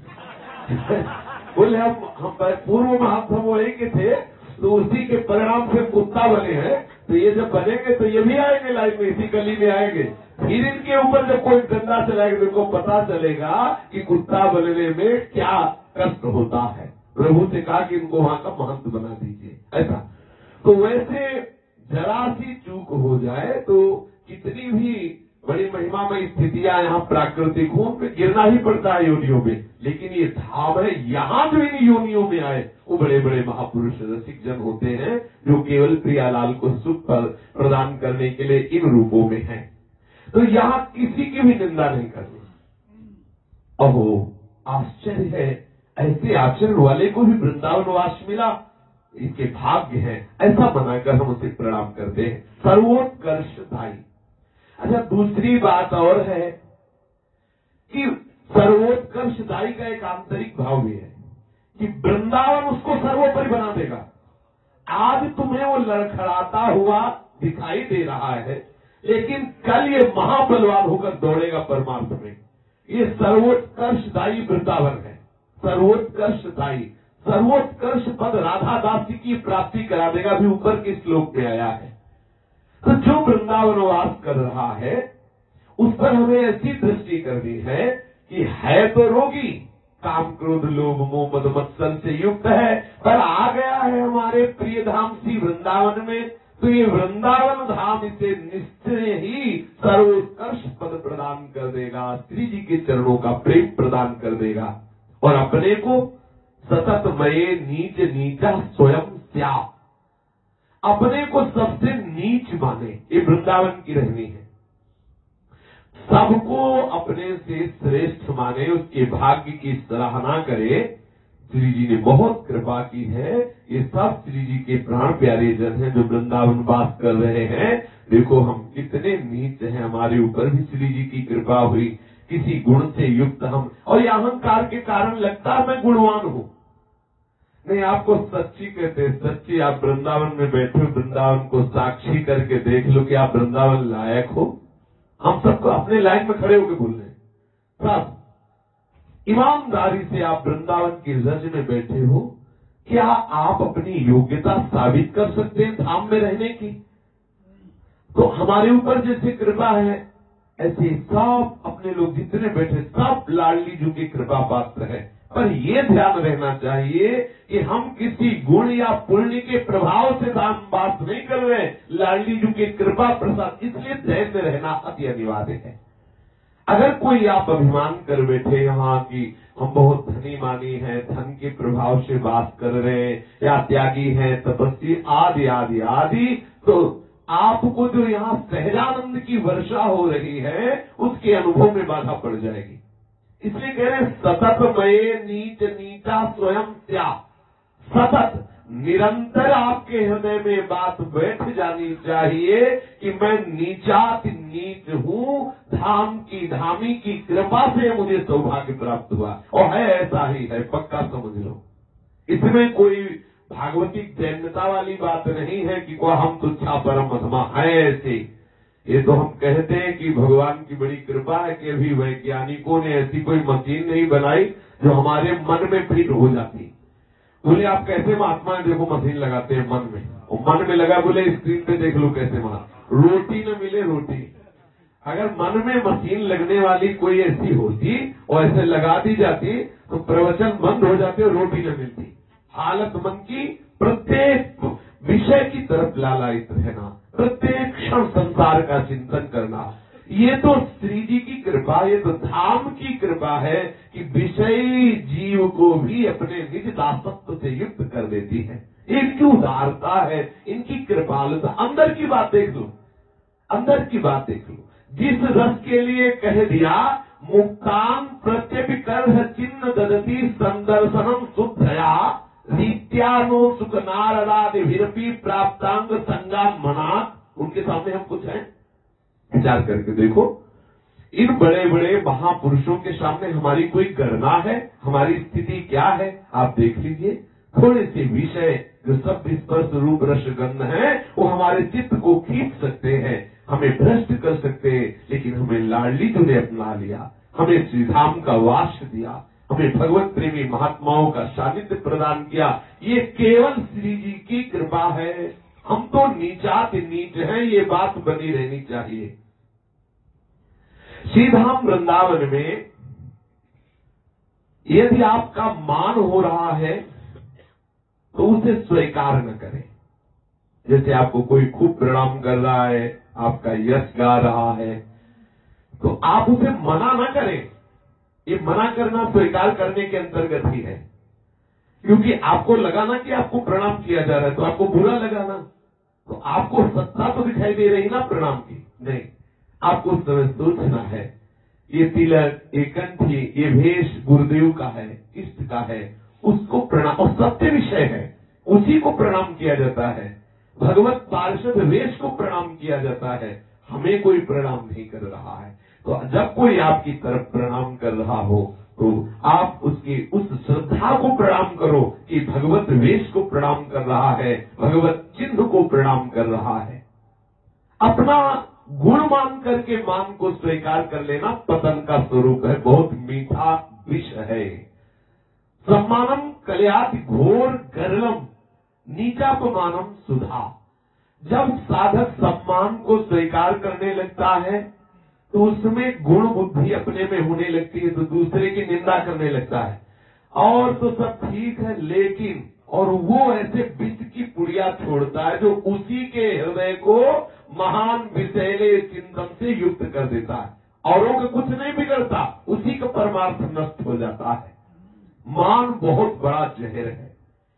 बोले हम हम पूर्व महंत हम वही के थे, तो उसी के परिणाम से कुत्ता बने हैं, तो ये जब बनेंगे तो ये भी आएंगे लाइफ में, इसी गली में आएंगे, फिर इनके ऊपर जब कोई डंडा चलाएगा तो इनको पता चलेगा कि कुत्ता बनने में क्या कष्ट होता है। प्रभु से कहा कि इनको वहां का महंत बना दीजिए। ऐसा तो वैसे जरा सी चूक हो जाए तो कितनी भी बड़ी महिमामय स्थितियां यहाँ प्राकृतिक हो, उनपे गिरना ही पड़ता है योनियों में, लेकिन ये धाम है, यहाँ जो इन योनियों में आए वो बड़े बड़े महापुरुष रसिक जन होते हैं, जो केवल प्रियालाल को सुख प्रदान करने के लिए इन रूपों में हैं। तो यहाँ किसी की भी निंदा नहीं करनी। अहो आश्चर्य है, ऐसे आचरण वाले को भी वृंदावन वास मिला, इसके भाग्य है, ऐसा बनाकर हम उसे प्रणाम करते हैं। सर्वोत्कर्षदायी। अच्छा दूसरी बात और है कि सर्वोत्कर्षदायी का एक आंतरिक भाव भी है कि वृंदावन उसको सर्वोपरि बना देगा। आज तुम्हें वो लड़खड़ाता हुआ दिखाई दे रहा है, लेकिन कल ये महाबलवान होकर दौड़ेगा परमार्थ में। ये सर्वोत्कर्षदायी वृंदावन है, सर्वोत्कर्षदायी। सर्वोत्कर्ष पद राधा दासी की प्राप्ति करा देगा, भी ऊपर के श्लोक में आया है। तो जो वृंदावन वास कर रहा है उस पर हमें ऐसी दृष्टि करनी है कि है तो रोगी, काम क्रोध लोभ मोह मद मत्सर से युक्त है, पर आ गया है हमारे प्रिय धाम श्री वृंदावन में, तो ये वृंदावन धाम इसे निश्चय ही सर्वोत्कर्ष पद प्रदान कर देगा, श्री जी के चरणों का प्रेम प्रदान कर देगा, और अपने को सतत मये नीच नीचा स्वयं त्या, अपने को सबसे नीच माने, ये वृंदावन की रहनी है। सबको अपने से श्रेष्ठ माने, उसके भाग्य की सराहना करे। श्री जी ने बहुत कृपा की है, ये सब श्री जी के प्राण प्यारे जन हैं जो वृंदावन वास कर रहे हैं। देखो हम कितने नीच हैं, हमारे ऊपर भी श्री जी की कृपा हुई, किसी गुण से युक्त हम, और ये अहंकार के कारण लगता है मैं गुणवान हूँ। नहीं, आपको सच्ची कहते, सच्ची आप वृंदावन में बैठे, वृंदावन को साक्षी करके देख लो कि आप वृंदावन लायक हो। हम सबको अपने लाइन में खड़े होकर बोल रहे हैं, सब ईमानदारी से आप वृंदावन की रज में बैठे हो, क्या आप अपनी योग्यता साबित कर सकते हैं धाम में रहने की? तो हमारे ऊपर जैसे कृपा है, ऐसे सब अपने लोग जितने बैठे सब लाडली जी की कृपा पात्र है। पर ये ध्यान रहना चाहिए कि हम किसी गुण या पुण्य के प्रभाव से दान बात नहीं कर रहे, लाडली जी की कृपा प्रसाद, इसलिए धैर्य रहना अति अनिवार्य है। अगर कोई आप अभिमान कर बैठे यहाँ की हम बहुत धनी मानी हैं, धन के प्रभाव से बात कर रहे हैं, या त्यागी हैं, तपस्वी आदि आदि आदि, तो आपको जो यहाँ सहजानंद की वर्षा हो रही है उसके अनुभव में बाधा पड़ जाएगी। इसलिए कह रहे सतत मये नीच नीचा स्वयं त्या, सतत निरंतर आपके हृदय में बात बैठ जानी चाहिए कि मैं नीचात नीच हूँ, धाम की धामी की कृपा से मुझे सौभाग्य प्राप्त हुआ, और है ऐसा ही है, पक्का समझ लो। इसमें कोई भागवतिक जैनता वाली बात नहीं है कि को हम तुच्छा परम अधमा है ऐसे। ये तो हम कहते हैं कि भगवान की बड़ी कृपा है कि अभी वैज्ञानिकों ने ऐसी कोई मशीन नहीं बनाई जो हमारे मन में फिट हो जाती। बोले आप कैसे महात्मा है, देखो मशीन लगाते हैं मन में, और मन में लगा बोले स्क्रीन पे देख लो कैसे महात्मा। रोटी न मिले रोटी, अगर मन में मशीन लगने वाली कोई ऐसी होती और ऐसे लगा दी जाती तो प्रवचन बंद हो जाते और रोटी न मिलती। हालत मन की प्रत्येक विषय की तरफ लालायित रहना, प्रत्येक क्षण संसार का चिंतन करना, ये तो श्री जी की कृपा, ये तो धाम की कृपा है कि विषयी जीव को भी अपने निज दासत्व से युक्त कर देती है। ये क्यों उदारता है इनकी कृपालुता। अंदर की बात देख लो, अंदर की बात देख लो। जिस रस के लिए कह दिया मुक्तान प्रत्यभिकर्ह चिन्ह ददती संदर्शनम शुद्धया रीत्यानो सुख नारदादि विरपी प्राप्तांग संगा मना, उनके सामने हम कुछ हैं? विचार करके देखो, इन बड़े बड़े महापुरुषों के सामने हमारी कोई गणना है? हमारी स्थिति क्या है? आप देख लीजिए। थोड़े से विषय जो सब स्पर्श रूप रस गंध है वो हमारे चित्त को खींच सकते हैं, हमें भ्रष्ट कर सकते हैं, लेकिन हमें लाडली जी ने अपना लिया, हमें श्रीधाम का वास दिया, हमें भगवत प्रेमी महात्माओं का सानिध्य प्रदान किया। ये केवल श्री जी की कृपा है। हम तो नीचात नीच हैं, ये बात बनी रहनी चाहिए। श्रीधाम वृंदावन में यदि आपका मान हो रहा है तो उसे स्वीकार न करें। जैसे आपको कोई खूब प्रणाम कर रहा है, आपका यश गा रहा है, तो आप उसे मना न करें। ये मना करना स्वीकार करने के अंतर्गत ही है, क्योंकि आपको लगाना कि आपको प्रणाम किया जा रहा है तो आपको बुरा लगाना, तो आपको सत्ता तो दिखाई दे रही ना प्रणाम की, नहीं। आपको उस समय सोचना है ये तिलक, ये कंठी, ये भेष गुरुदेव का है, इष्ट का है, उसको प्रणाम, और सत्य विषय है, उसी को प्रणाम किया जाता है। भगवत पार्षद वेश को प्रणाम किया जाता है, हमें कोई प्रणाम नहीं कर रहा है। तो जब कोई आपकी तरफ प्रणाम कर रहा हो तो आप उसकी उस श्रद्धा को प्रणाम करो कि भगवत वेश को प्रणाम कर रहा है, भगवत चिन्ह को प्रणाम कर रहा है। अपना गुण मान करके मान को स्वीकार कर लेना पतन का स्वरूप है, बहुत मीठा विष है। सम्मानम कल्याति घोर गरलम नीचापमानम सुधा। जब साधक सम्मान को स्वीकार करने लगता है तो उसमें गुण बुद्धि अपने में होने लगती है, तो दूसरे की निंदा करने लगता है। और तो सब ठीक है, लेकिन और वो ऐसे विष की पुड़िया छोड़ता है जो उसी के हृदय को महान विषैले चिंतन से युक्त कर देता है। औरों का कुछ नहीं बिगड़ता, उसी का परमार्थ नष्ट हो जाता है। मान बहुत बड़ा जहर है।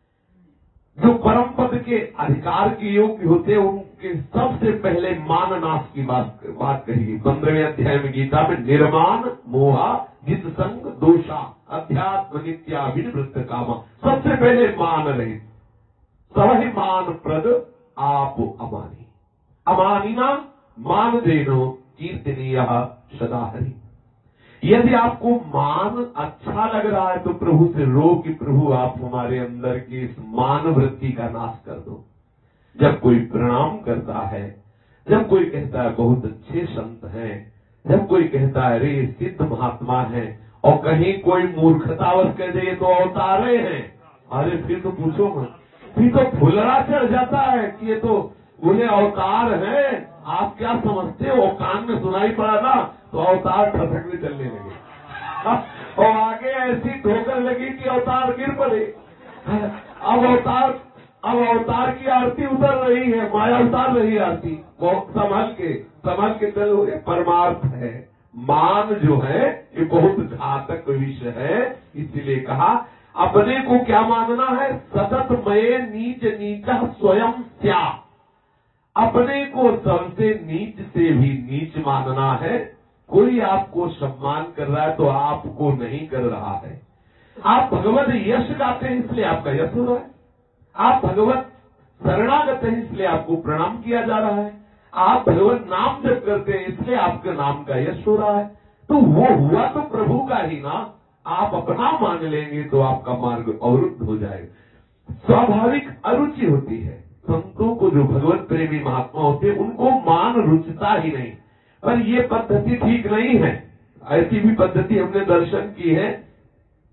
जो परम पद के अधिकार के योग्य होते हैं उनके सबसे पहले मान नाश की बात बात कही। पंद्रहवें अध्याय में गीता में निर्माण मोहा जित संग दोषा अध्यात्म नित्या विनिवृत्त कामा, सबसे पहले मान रहे सवहि मान प्रद आप अमानी अमानिना मान देनो कीर्तनीय सदा हरि। यदि आपको मान अच्छा लग रहा है तो प्रभु से रो कि प्रभु आप हमारे अंदर की इस मान वृत्ति का नाश कर दो। जब कोई प्रणाम करता है, जब कोई कहता है बहुत अच्छे संत हैं, जब कोई कहता है रे सिद्ध महात्मा हैं, और कहीं कोई मूर्खतावश कह दे तो अवतारे हैं, अरे फिर तो पूछो मत, फिर तो फुलरा चढ़ जाता है कि ये तो बोले अवतार है। आप क्या समझते हो, कान में सुनाई पड़ा ना तो अवतार खसकने चलने लगे, और आगे ऐसी ठोकर लगी कि अवतार गिर पड़े। अब अवतार अब अवतार की आरती उतर रही है, माया उतार रही है आरती, वो संभल के संभल के चलो, ये परमार्थ है। मान जो है ये बहुत घातक विषय है, इसीलिए कहा अपने को क्या मानना है, सतत मये नीच नीचा स्वयं क्या। अपने को सबसे नीच से भी नीच मानना है। कोई आपको सम्मान कर रहा है तो आपको नहीं कर रहा है। आप भगवत यश गाते हैं इसलिए आपका यश हो रहा है, आप भगवत शरणागत हैं इसलिए आपको प्रणाम किया जा रहा है, आप भगवत नाम जप करते हैं इसलिए आपके नाम का यश हो रहा है। तो वो हुआ तो प्रभु का ही ना, आप अपना मान लेंगे तो आपका मार्ग अवरुद्ध हो जाएगा। स्वाभाविक अरुचि होती है। संतों को जो भगवत प्रेमी महात्मा होते हैं उनको मान रुचता ही नहीं, पर ये पद्धति ठीक नहीं है। ऐसी भी पद्धति हमने दर्शन की है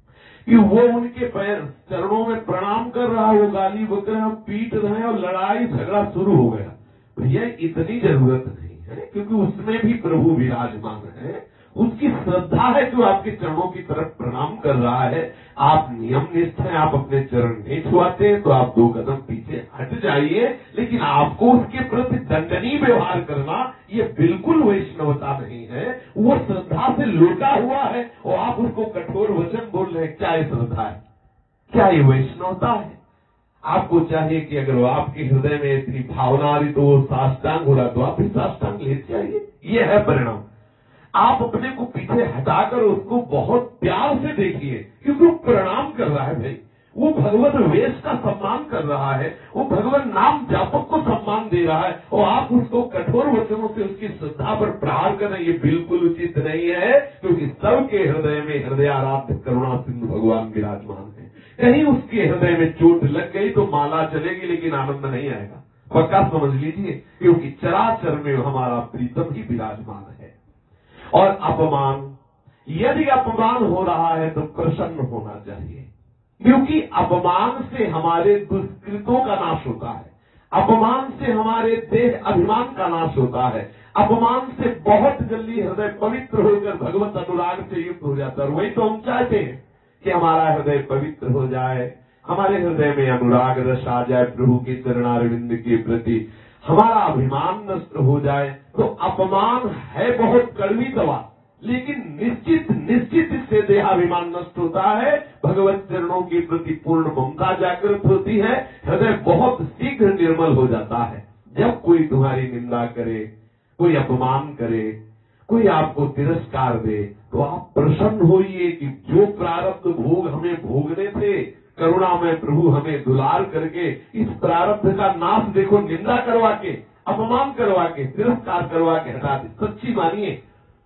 कि वो उनके पैर चरणों में प्रणाम कर रहा है, वो गाली बक रहे हैं, पीट रहे हैं और लड़ाई झगड़ा शुरू हो गया। भैया इतनी जरूरत नहीं है, क्योंकि उसमें भी प्रभु विराजमान है। उसकी श्रद्धा है जो आपके चरणों की तरफ प्रणाम कर रहा है। आप नियम निष्ठ हैं, आप अपने चरण नहीं छुआते तो आप दो कदम पीछे हट जाइए, लेकिन आपको उसके प्रति दंडनीय व्यवहार करना ये बिल्कुल वैष्णवता नहीं है। वो श्रद्धा से लौटा हुआ है और आप उसको कठोर वचन बोल रहे हैं। क्या ये श्रद्धा है? क्या ये वैष्णवता है? आपको चाहिए कि अगर वो आपके हृदय में इतनी भावना आ रही तो वो साष्टांग हो रहा तो आप भी साष्टांग ले जाइए। ये है परिणाम। आप अपने को पीछे हटाकर उसको बहुत प्यार से देखिए, क्योंकि वो प्रणाम कर रहा है भाई। वो भगवत वेश का सम्मान कर रहा है, वो भगवत नाम जापक को सम्मान दे रहा है और आप उसको कठोर वचनों से उसकी श्रद्धा पर प्रहार कर रहे हैं। ये बिल्कुल उचित नहीं है, क्योंकि सबके हृदय में हृदय आराध्य करुणा सिंधु भगवान विराजमान है। कहीं उसके हृदय में चोट लग गई तो माला चलेगी लेकिन आनंद नहीं आएगा। पक्का समझ लीजिए, क्योंकि चराचर में हमारा प्रीतम ही विराजमान है। और अपमान, यदि अपमान हो रहा है तो प्रसन्न होना चाहिए, क्योंकि अपमान से हमारे दुष्कृतों का नाश होता है, अपमान से हमारे देह अभिमान का नाश होता है, अपमान से बहुत जल्दी हृदय पवित्र होकर भगवत अनुराग से युक्त हो जाता है। वही तो हम चाहते हैं कि हमारा हृदय पवित्र हो जाए, हमारे हृदय में अनुराग रस आ जाए, प्रभु के चरणारविंद के प्रति हमारा अभिमान नष्ट हो जाए। तो अपमान है बहुत कड़वी दवा, लेकिन निश्चित निश्चित इससे देहाभिमान नष्ट होता है, भगवत चरणों के प्रति पूर्ण ममता जागृत होती है, हृदय बहुत शीघ्र निर्मल हो जाता है। जब कोई तुम्हारी निंदा करे, कोई अपमान करे, कोई आपको तिरस्कार दे, तो आप प्रसन्न होइए कि जो प्रारब्ध भोग हमें भोगने थे, करुणा में प्रभु हमें दुलार करके इस प्रारब्ध का नाश देखो, निंदा करवा के, अपमान करवा के, तिरस्कार करवा के हटा दे। सच्ची मानिए,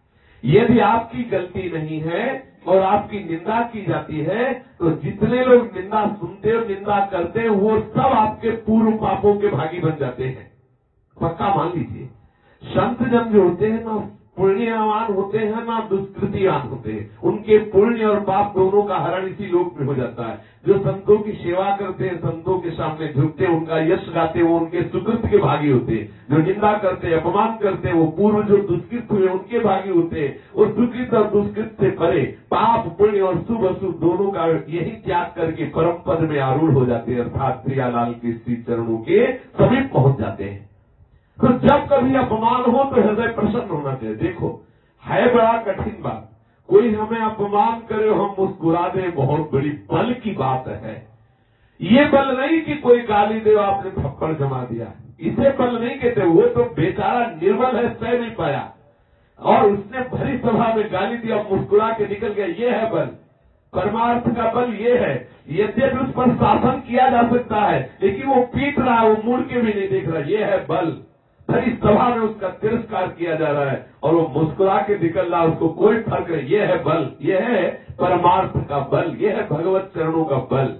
यदि आपकी गलती नहीं है और आपकी निंदा की जाती है, तो जितने लोग निंदा सुनते और निंदा करते हैं वो सब आपके पूर्व पापों के भागी बन जाते हैं। पक्का मान लीजिए, संत जन जो होते हैं ना पुण्यवान होते हैं ना दुष्कृतिवान होते हैं, उनके पुण्य और पाप दोनों का हरण इसी लोक में हो जाता है। जो संतों की सेवा करते हैं, संतों के सामने झुकते हैं, उनका यश गाते हैं, वो उनके सुकृत के भागी होते हैं। जो निंदा करते हैं, अपमान करते हैं, वो पूर्व जो दुष्कृत हुए उनके भागी होते हैं। वो सुकृत और दुष्कृत से परे पाप पुण्य और शुभ अशुभ दोनों का यही त्याग करके परम पद में आरूढ़ हो जाते हैं, अर्थात प्रियालाल के श्री चरणों के समीप पहुंच जाते हैं। तो जब कभी अपमान हो तो हृदय प्रसन्न होना चाहिए। देखो, है बड़ा कठिन बात, कोई हमें अपमान करे हम मुस्कुरा दे, बहुत बड़ी बल की बात है। ये बल नहीं कि कोई गाली दे आपने थप्पड़ जमा दिया, इसे बल नहीं कहते। वो तो बेचारा निर्बल है, सह नहीं पाया और उसने भरी सभा में गाली दिया, मुस्कुरा के निकल गया, ये है बल। परमार्थ का बल ये है। यद्यपि उस पर शासन किया जा सकता है, लेकिन वो पीट रहा है, वो मुड़ के भी नहीं देख रहा, ये है बल। भरी सभा में उसका तिरस्कार किया जा रहा है और वो मुस्कुरा के निकल रहा, उसको कोई फर्क नहीं। ये है बल, ये है परमार्थ का बल, ये है भगवत चरणों का बल।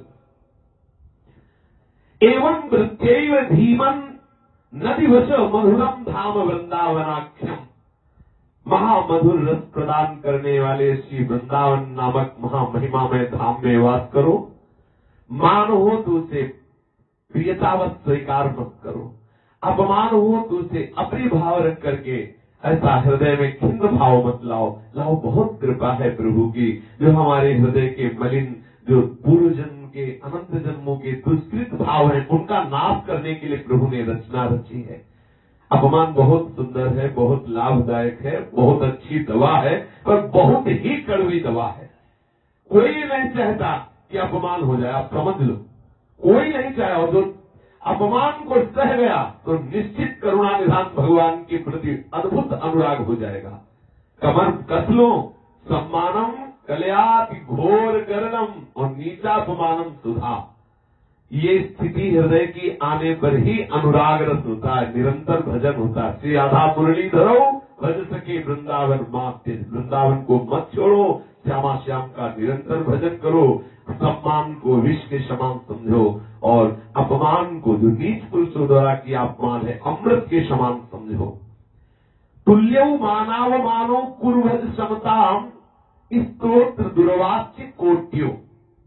एवं वृत्यैव धीमन नदिवश मधुरम धाम वृंदावनाख्यम, महामधुर रस प्रदान करने वाले श्री वृंदावन नामक महामहिमामय धाम में वास करो। मान हो तो उसे प्रियतावत स्वीकार मत करो, अपमान हो तो उसे अप्रिय भाव रख करके ऐसा हृदय में खिन्न भाव मत लाओ। लाओ, बहुत कृपा है प्रभु की, जो हमारे हृदय के मलिन, जो पूर्व जन्म के अनंत जन्मों के दुष्कृत भाव हैं, उनका नाश करने के लिए प्रभु ने रचना रची है। अपमान बहुत सुंदर है, बहुत लाभदायक है, बहुत अच्छी दवा है, पर बहुत ही कड़वी दवा है। कोई नहीं चाहता कि अपमान हो जाए, आप समझ लो, कोई नहीं चाहे। और जो अपमान को सह गया तो निश्चित करुणा निधान भगवान के प्रति अद्भुत अनुराग हो जाएगा। कमर कस लो, सम्मानम कल्याति घोर गर्णम और नीचापमानम सुधा। ये स्थिति हृदय की आने पर ही अनुराग रस होता है, निरंतर भजन होता है। श्री राधा मुरली धरो भज सके वृंदावन माते, वृंदावन को मत छोड़ो, श्यामा श्याम का निरंतर भजन करो। सम्मान को विष के समान समझो और अपमान को, जो नीच पुरुषों द्वारा किया अपमान है, अमृत के समान समझो। तुल्यो मानव मानो कुर्वज समताम स्तोत्र दुर्वाच्य कोट्यो।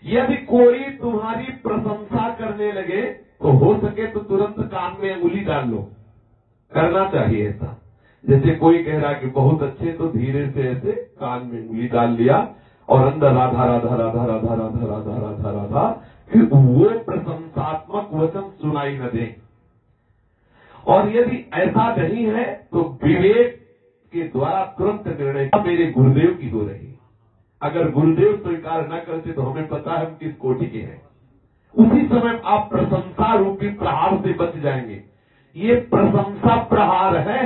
यदि कोई तुम्हारी प्रशंसा करने लगे तो हो सके तो तुरंत कान में अंगुली डाल लो। करना चाहिए ऐसा। जैसे कोई कह रहा कि बहुत अच्छे, तो धीरे से ऐसे कान में अंगुली डाल लिया और अंदर राधा राधा राधा राधा राधा राधा राधा राधा, फिर वो प्रशंसात्मक वचन सुनाई न दे। और यदि ऐसा नहीं है तो विवेक के द्वारा तुरंत निर्णय मेरे गुरुदेव की हो रही। अगर गुरुदेव स्वीकार न करते तो हमें पता है हम किस कोटि के हैं। उसी समय आप प्रशंसा रूपी प्रहार से बच जाएंगे। ये प्रशंसा प्रहार है।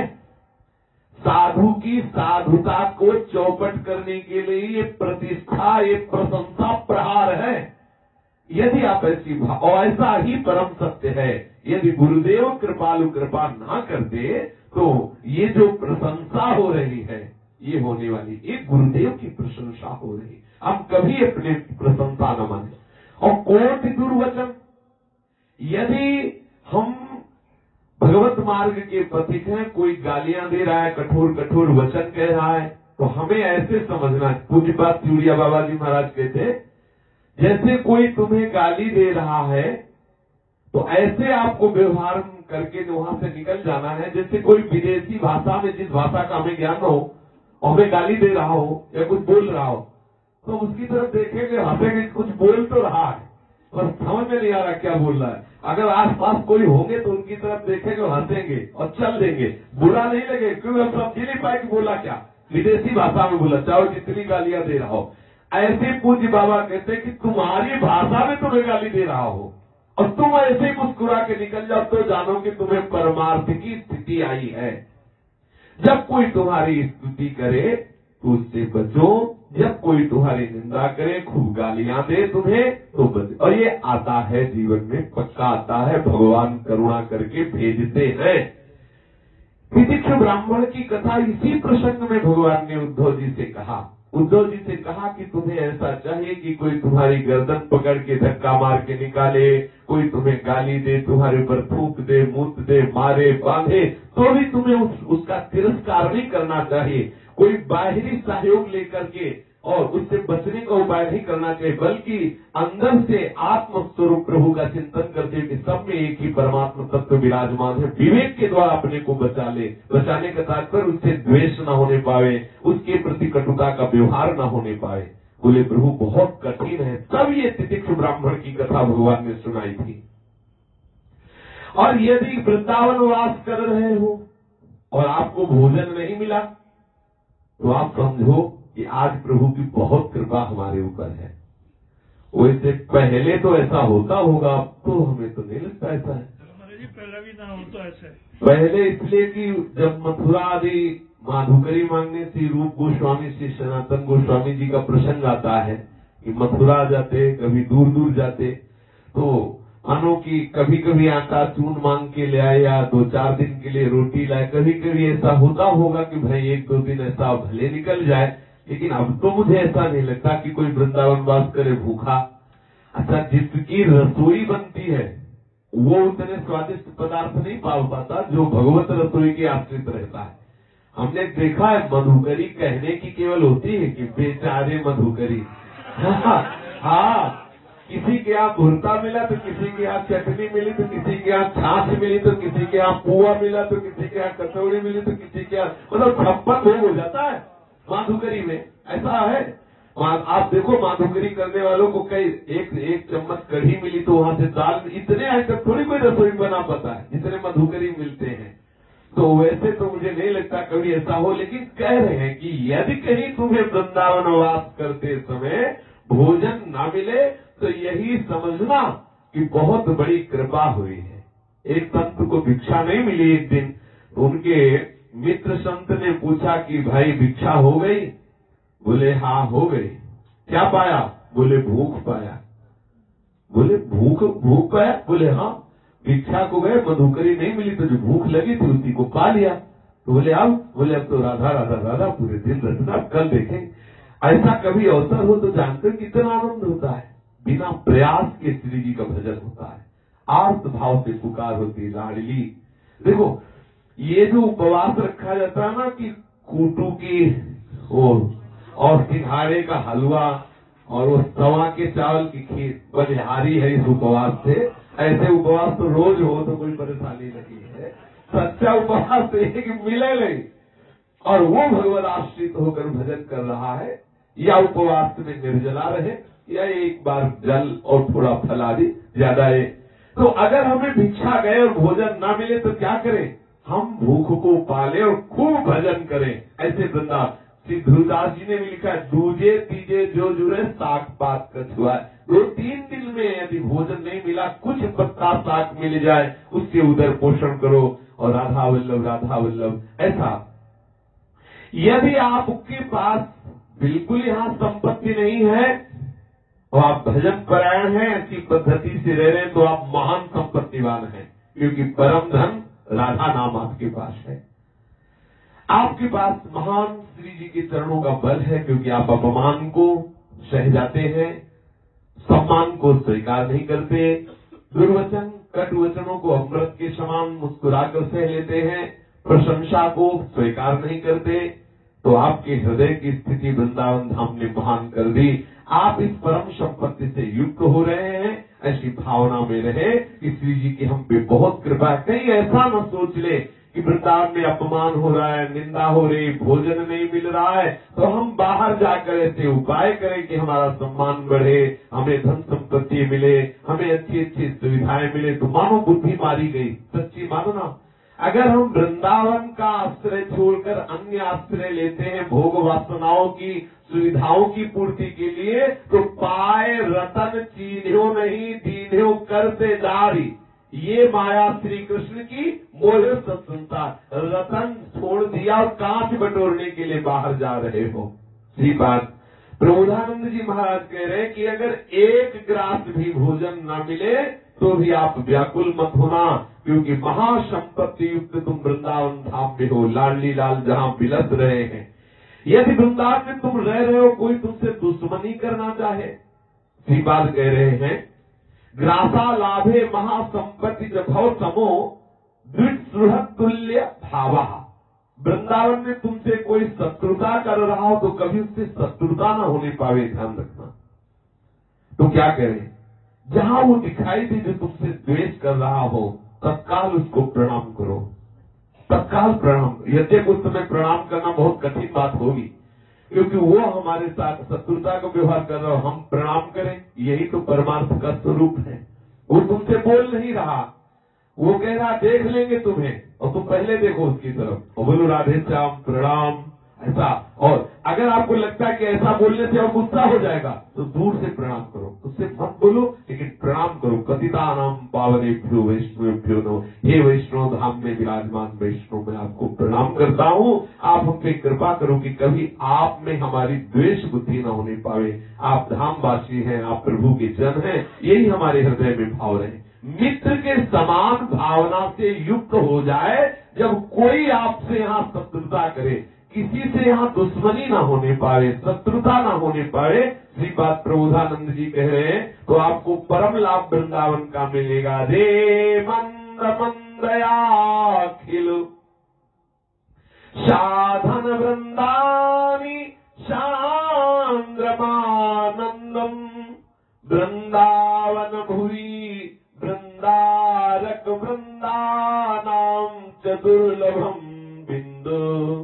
साधु की साधुता को चौपट करने के लिए ये प्रतिष्ठा, ये प्रशंसा प्रहार है। यदि आप ऐसी और ऐसा ही परम सत्य है, यदि गुरुदेव कृपालु कृपा ना करते तो ये जो प्रशंसा हो रही है ये होने वाली, एक गुरुदेव की प्रशंसा हो रही। हम कभी अपने प्रशंसा न माने। और कोटि दुर्वचन, यदि हम भगवत मार्ग के पथिक हैं, कोई गालियां दे रहा है, कठोर कठोर वचन कह रहा है, तो हमें ऐसे समझना। पूज्य बात चिड़िया बाबा जी महाराज कहते, जैसे कोई तुम्हें गाली दे रहा है तो ऐसे आपको व्यवहार करके वहां से निकल जाना है जैसे कोई विदेशी भाषा में, जिस भाषा का हमें ज्ञान हो और हमें गाली दे रहा हो या कुछ बोल रहा हो, तो उसकी तरफ देखेंगे, हंसेंगे, कुछ बोल तो रहा है पर समझ में नहीं आ रहा क्या बोल रहा है। अगर आसपास कोई होंगे तो उनकी तरफ देखेंगे, हंसेंगे और चल देंगे, बुरा नहीं लगे, क्योंकि हम समझ नहीं पाए कि बोला क्या, विदेशी भाषा में बोला, चाहे जितनी गालियां दे रहा हो। ऐसे पूज्य बाबा कहते हैं कि तुम्हारी भाषा में तुम्हें गाली दे रहा हो और तुम ऐसे मुस्कुरा के निकल जाओ तो जानो कि तुम्हें परमार्थ की स्थिति आई है। जब कोई तुम्हारी स्तुति करे तो उससे बचो, जब कोई तुम्हारी निंदा करे, खूब गालियां दे तुम्हें, तो बचो। और ये आता है जीवन में, पक्का आता है, भगवान करुणा करके भेजते हैं। तितिक्ष ब्राह्मण की कथा इसी प्रसंग में भगवान ने उद्धव जी से कहा। उद्धव जी से कहा कि तुम्हें ऐसा चाहिए कि कोई तुम्हारी गर्दन पकड़ के धक्का मार के निकाले, कोई तुम्हें गाली दे, तुम्हारे ऊपर थूक दे, मूत दे, मारे, बांधे, तो भी तुम्हें उस, उसका तिरस्कार नहीं करना चाहिए। कोई बाहरी सहयोग लेकर के और उससे बचने का उपाय नहीं करना चाहिए, बल्कि अंदर से आत्मस्वरूप प्रभु का चिंतन करते कि सब में एक ही परमात्मा तत्व विराजमान है। विवेक के द्वारा अपने को बचा ले। बचाने का तात्पर्य उससे द्वेष न होने पावे, उसके प्रति कटुता का व्यवहार न होने पाए। बोले प्रभु बहुत कठिन है। तब ये तितिक्ष ब्राह्मण की कथा भगवान ने सुनाई थी। और यदि वृंदावन वास कर रहे हो और आपको भोजन नहीं मिला तो आप समझो कि आज प्रभु की बहुत कृपा हमारे ऊपर है। वैसे पहले तो ऐसा होता होगा, अब तो हमें तो नहीं लगता ऐसा है। पहले भी ना हो तो ऐसे पहले इसलिए कि जब मथुरा आदि माधुकरी मांगने से रूप गोस्वामी श्री सनातन गोस्वामी जी का प्रसंग आता है कि मथुरा जाते, कभी दूर दूर जाते, तो मानो कि कभी कभी आटा चून मांग के ले आए या दो चार दिन के लिए रोटी लाए। कभी कभी ऐसा होता होगा कि भाई एक दो दिन ऐसा भले निकल जाए, लेकिन अब तो मुझे ऐसा नहीं लगता कि कोई वृंदावन वास करे भूखा। अच्छा, जिसकी रसोई बनती है वो उतने स्वादिष्ट पदार्थ नहीं पा पाता जो भगवत रसोई के आश्रित रहता है। हमने देखा है मधुकरी कहने की केवल होती है कि बेचारे मधुकरी। हाँ, किसी के यहाँ भुरता मिला तो किसी के यहाँ चटनी मिली तो किसी के यहाँ छाछ मिली तो किसी के यहाँ पुआ मिला तो किसी के यहाँ कचौड़ी मिली तो किसी के यहाँ, मतलब छप्पन भोग हो जाता है माधुकरी में। ऐसा है, आप देखो माधुकरी करने वालों को कई एक एक चम्मच कढ़ी मिली तो वहां से दाल, इतने आइटम थोड़ी कोई रसोई बना पाता है जितने मधुकरी मिलते हैं। तो वैसे तो मुझे नहीं लगता कभी ऐसा हो, लेकिन कह रहे हैं कि यदि कहीं तुम्हें वृंदावन वास करते समय भोजन ना मिले तो यही समझना कि बहुत बड़ी कृपा हुई है। एक संत को भिक्षा नहीं मिली एक दिन, उनके मित्र संत ने पूछा कि भाई भिक्षा हो गई? बोले हाँ हो गई। क्या पाया? बोले भूख पाया। बोले भूख भूख पाया? बोले हाँ, भिक्षा को गए, मधुकरी नहीं मिली तो जो भूख लगी थी उसी को पा लिया। तो बोले अब? बोले अब तो राधा राधा राधा पूरे दिन रचना, कल देखेंगे। ऐसा कभी अवसर हो तो जानते हो कितना आनंद होता है। बिना प्रयास के श्री जी का भजन होता है, आर्त भाव से पुकार होती है लाडली। देखो ये जो उपवास रखा जाता है ना कि कूटू की और, और सिंघाड़े का हलवा और वो सवा के चावल की खीर बलिहारी है इस उपवास से। ऐसे उपवास तो रोज हो तो कोई परेशानी नहीं है। सच्चा उपवास तो ये कि मिले नहीं और वो भगवत आश्रित होकर भजन कर रहा है, या उपवास में निर्जला रहे, या एक बार जल और थोड़ा फल आदि ज्यादा है। तो अगर हमें भिक्षा गए और भोजन ना मिले तो क्या करें? हम भूख को पाले और खूब भजन करें। ऐसे वृंदावन श्री ध्रुवदास जी ने भी लिखा है, दूजे तीजे जो जुड़े साग पात कछुआ। दो तीन दिन में यदि भोजन नहीं मिला, कुछ पत्ता साग मिल जाए, उससे उदर पोषण करो। और राधा वल्लभ राधा वल्लभ ऐसा। यदि आपके पास बिल्कुल यहाँ संपत्ति नहीं है और आप भजन परायण हैं, ऐसी पद्धति से रह रहे हैं, तो आप महान संपत्तिवान हैं, क्योंकि परम धन राधा नाम आपके पास है। आपके पास महान श्री जी के चरणों का बल है, क्योंकि आप अपमान को सह जाते हैं, सम्मान को स्वीकार नहीं करते, दुर्वचन कट वचनों को अमृत के समान मुस्कुराकर सह लेते हैं, प्रशंसा को स्वीकार नहीं करते। तो आपके हृदय की स्थिति वृंदावन धाम ने महान कर दी। आप इस परम संपत्ति से युक्त हो रहे हैं। ऐसी भावना में रहे कि श्री जी की हम पे बहुत कृपा है। कहीं ऐसा न सोच ले कि वृंदावन में अपमान हो रहा है, निंदा हो रही, भोजन नहीं मिल रहा है, तो हम बाहर जाकर ऐसे उपाय करें कि हमारा सम्मान बढ़े, हमें धन संपत्ति मिले, हमें अच्छी अच्छी सुविधाएं मिले। तो मानो बुद्धि मारी गई। सच्ची मानो ना, अगर हम वृंदावन का आश्रय छोड़कर अन्य आश्रय लेते हैं भोग वासनाओं की सुविधाओं की पूर्ति के लिए, तो पाए रतन चीन्हो नहीं दीन्हो करते दारी। ये माया श्री कृष्ण की मोह सत्संता। रतन छोड़ दिया और कांच बटोरने के लिए बाहर जा रहे हो। सी बात प्रबोधानंद जी महाराज कह रहे हैं कि अगर एक ग्रास भी भोजन न मिले तो भी आप व्याकुल मत होना, क्योंकि महासंपत्ति युक्त तुम वृंदावन धाम में हो। लाडली लाल जहाँ बिलस रहे हैं। यदि वृंदावन में तुम रह रहे हो, कोई तुमसे दुश्मनी करना चाहे, सी बात कह रहे हैं, ग्रासा लाभे महासंपत्ति जभव समो द्विसृहत तुल्य भावा। वृंदावन में तुमसे कोई शत्रुता कर रहा हो तो कभी उससे शत्रुता न होने पावे, ध्यान रखना। तो क्या करें? जहां वो दिखाई दे जो तुमसे द्वेष कर रहा हो, तत्काल उसको प्रणाम करो, तत्काल प्रणाम। यद्यपि उस समय प्रणाम करना बहुत कठिन बात होगी, क्योंकि वो हमारे साथ शत्रुता का व्यवहार कर रहा हो, हम प्रणाम करें, यही तो परमार्थ का स्वरूप है। वो तुमसे बोल नहीं रहा, वो कह रहा देख लेंगे तुम्हें, और तुम पहले देखो उसकी तरफ और बोलो राधे श्याम प्रणाम, ऐसा। और अगर आपको लगता है कि ऐसा बोलने से और गुस्सा हो जाएगा तो दूर से प्रणाम करो, उससे मत बोलो, लेकिन प्रणाम करो। पतितानां पावनेभ्यो वैष्णवेभ्यो नमो। हे वैष्णव धाम में विराजमान वैष्णव, मैं आपको प्रणाम करता हूँ। आप हम पे कृपा करो कि कभी आप में हमारी द्वेष बुद्धि न होने पावे। आप धामवासी हैं, आप प्रभु के जन हैं, यही हमारे हृदय में भाव रहे। मित्र के समान भावना से युक्त हो जाए। जब कोई आपसे यहाँ शत्रुता करे, किसी से यहाँ दुश्मनी ना होने पाए, शत्रुता ना होने पाए, श्री बात प्रबोधानंद जी कह रहे हैं, तो आपको परम लाभ वृंदावन का मिलेगा। रे मंद मंदयाखिल साधन वृंदानी सांद्रमानंदम वृंदावन भुवि वृंदारक वृंदानाम चतुर्लभम बिंदु।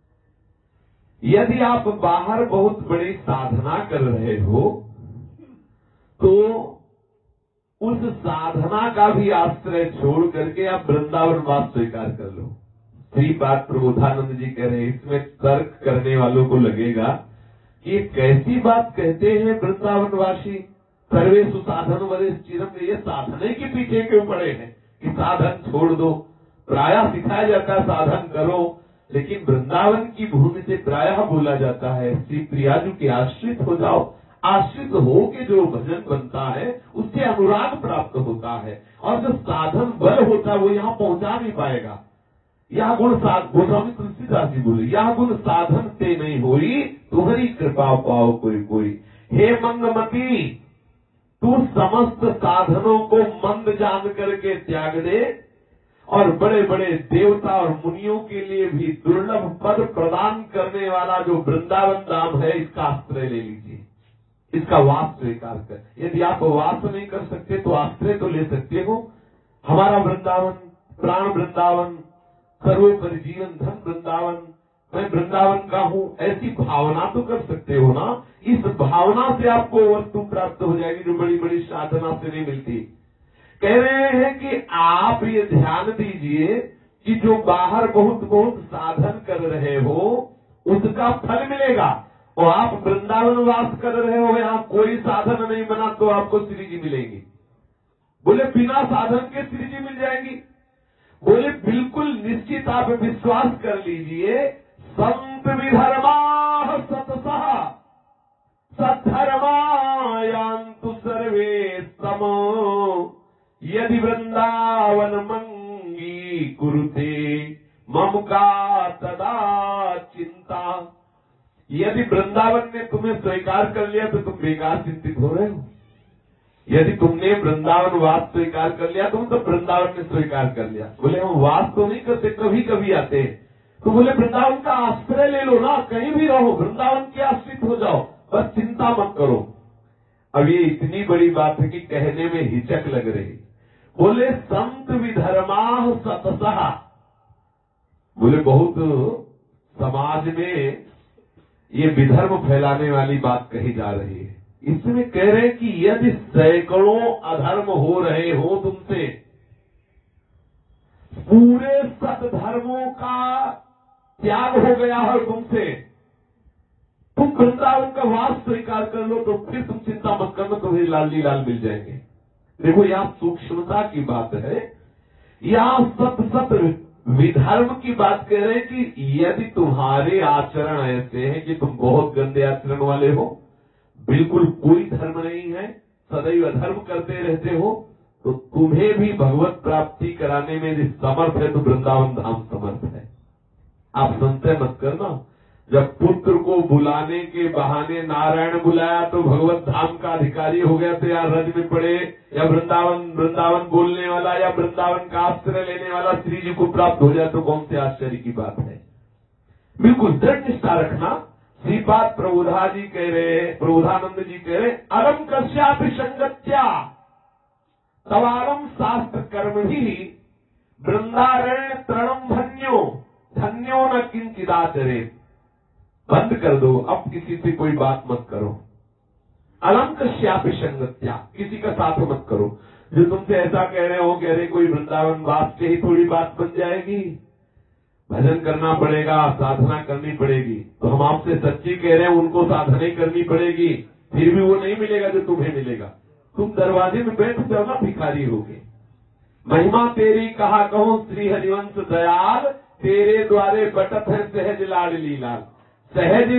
यदि आप बाहर बहुत बड़ी साधना कर रहे हो तो उस साधना का भी आश्रय छोड़ करके आप वृंदावन वास स्वीकार कर लो। श्री बात प्रबोधानंद जी कह रहे हैं। इसमें तर्क करने वालों को लगेगा कि ये कैसी बात कहते हैं वृंदावनवासी, सर्वे सुसाधन वरे चिरम। ये साधने के पीछे क्यों पड़े हैं कि साधन छोड़ दो? प्रायः सिखाया जाता है साधन करो, लेकिन वृंदावन की भूमि से प्रायः बोला जाता है श्री प्रियाजू के आश्रित हो जाओ। आश्रित हो के जो भजन बनता है उससे अनुराग प्राप्त होता है, और जो साधन बल होता है वो यहाँ पहुंचा नहीं पाएगा। यह गुण गोस्वामी तुलसीदास जी बोले, यह गुण साधन से नहीं हुई, तुम्हारी कृपा पाओ कोई कोई। हे मंगमती, तू समस्त साधनों को मंद जान करके त्याग दे, और बड़े बड़े देवता और मुनियों के लिए भी दुर्लभ पद प्रदान करने वाला जो वृंदावन धाम है, इसका आश्रय ले लीजिए। इसका वास स्वीकार कर। यदि आप वास नहीं कर सकते तो आश्रय तो ले सकते हो। हमारा वृंदावन, प्राण वृंदावन, सर्वोपरि जीवन धन वृंदावन, मैं वृंदावन का हूँ, ऐसी भावना तो कर सकते हो ना। इस भावना से आपको वस्तु प्राप्त हो जाएगी जो बड़ी बड़ी साधना से नहीं मिलती। कह रहे हैं कि आप ये ध्यान दीजिए कि जो बाहर बहुत बहुत साधन कर रहे हो उसका फल मिलेगा, और आप वृंदावन वास कर रहे हो, यहाँ कोई साधन नहीं बना तो आपको श्री जी मिलेंगी। बोले बिना साधन के श्री जी मिल जाएंगी। बोले बिल्कुल निश्चित आप विश्वास कर लीजिए। संत विधर्मा सतसः सद्धर्मायान्तु सर्वे समो यदि वृंदावन मंगी कुरुते ममका तदा चिंता। यदि वृंदावन ने तुम्हें स्वीकार कर लिया तो तुम बेकार चिंतित हो रहे हो। यदि तुमने वृंदावन वास स्वीकार कर लिया तुम तो वृंदावन ने स्वीकार कर लिया। बोले हम वास तो नहीं करते, कभी कभी आते हैं। तो बोले वृंदावन का आश्रय ले लो ना, कहीं भी रहो, वृंदावन के आश्रित हो जाओ, बस चिंता मत करो। अब ये इतनी बड़ी बात है कि कहने में हिचक लग रही। बोले संत विधर्मा सतसः। बोले बहुत समाज में ये विधर्म फैलाने वाली बात कही जा रही है। इसमें कह रहे हैं कि यदि सैकड़ों अधर्म हो रहे हो तुमसे, पूरे सतधर्मों का त्याग हो गया है तुमसे, तुम वृंदावन का वास स्वीकार कर लो तो फिर तुम चिंता मत करना, तुम्हें लाली लाल मिल जाएंगे। देखो यहाँ सूक्ष्मता की बात है, यहाँ सत सत विधर्म की बात कह रहे हैं कि यदि तुम्हारे आचरण ऐसे हैं कि तुम बहुत गंदे आचरण वाले हो, बिल्कुल कोई धर्म नहीं है, सदैव अधर्म करते रहते हो, तो तुम्हें भी भगवत प्राप्ति कराने में यदि समर्थ है तो वृंदावन धाम समर्थ है। आप संशय मत करना। जब पुत्र को बुलाने के बहाने नारायण बुलाया तो भगवत धाम का अधिकारी हो गया, तो या रज में पड़े या वृंदावन वृंदावन बोलने वाला या वृंदावन का आश्रय लेने वाला श्री जी को प्राप्त हो जाए तो कौन से आश्चर्य की बात है। बिल्कुल दृढ़ निष्ठा रखना। श्रीपाद प्रबोधा जी कह रहे, प्रबोधानंद जी कह रहे, अरम कस्यापि संगत्या तवारम शास्त्र कर्म ही वृंदारण्य तरणम धन्यो धन्यो न किंचिदाचरे। बंद कर दो, अब किसी से कोई बात मत करो। अलम कस्यापि संगत्या, किसी का साथ मत करो। जो तुमसे ऐसा कह रहे हो, कह रहे कोई वृंदावन वास से ही थोड़ी बात बन जाएगी, भजन करना पड़ेगा, साधना करनी पड़ेगी। तो हम आपसे सच्ची कह रहे हैं, उनको साधना ही करनी पड़ेगी, फिर भी वो नहीं मिलेगा जो तुम्हें मिलेगा। तुम दरवाजे में बैठ जाओ ना, भिखारी होगे। महिमा तेरी कहा कहूँ श्री हरिवंश दयाल, तेरे द्वारे बटत है सहज लाडली लाल। सहज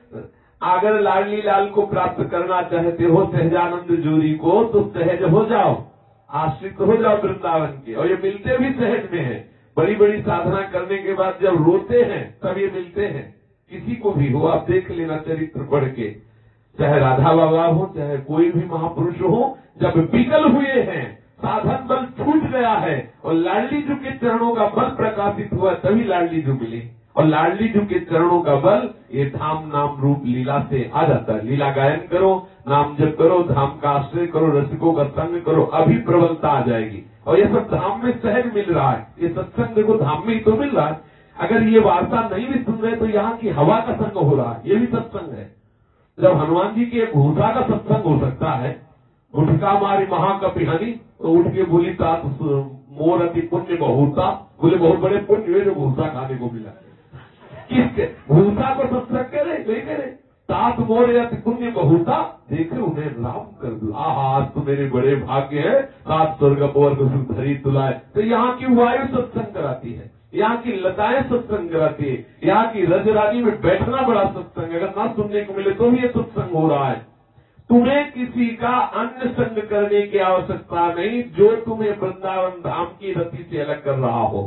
अगर लाडली लाल को प्राप्त करना चाहते हो, सहजानंद जोरी को, तो सहज हो जाओ, आश्रित हो जाओ वृंदावन के। और ये मिलते भी सहज में है। बड़ी बड़ी साधना करने के बाद जब रोते हैं तब ये मिलते हैं। किसी को भी हो, आप देख लेना चरित्र पढ़ के, चाहे राधा बाबा हो चाहे कोई भी महापुरुष हो, जब विकल हुए हैं, साधन बल छूट गया है और लाडली जी के चरणों का बल प्रकाशित हुआ, तभी लाडली जी मिली। और लाडली जी के चरणों का बल ये धाम नाम रूप लीला से आ जाता है। लीला गायन करो, नाम जप करो, धाम का आश्रय करो, रसिकों का संग करो, अभी प्रबलता आ जाएगी। और ये सब धाम में सहज मिल रहा है। ये सत्संग देखो धाम में ही तो मिल रहा है। अगर ये वार्ता नहीं भी सुन रहे तो यहाँ की हवा का संग हो रहा है, ये भी सत्संग है। जब हनुमान जी के घूसा का सत्संग हो सकता है, गुटका मारी महाकपिहानी, तो उठ के बोली तात मोर अति पुण्य बहुता, बोले बहुत बड़े पुण्य हुए जो घूसा खाने को मिला। किसके घूसा को सत्संग करे नहीं करे, तात मोर अति पुण्य बहुता, देखे उन्हें राम कर दो। आज तो मेरे बड़े भाग्य है, सात स्वर्ग वर्ग सुधरी तुलाए। तो यहाँ की वायु सत्संग कराती है, यहाँ की लताएं सत्संग कराती है, यहाँ की रजरानी में बैठना बड़ा सत्संग। अगर ना सुनने को मिले तो भी ये सत्संग हो रहा है। तुम्हें किसी का अन्य संग करने की आवश्यकता नहीं, जो तुम्हें वृंदावन धाम की रति से अलग कर रहा हो।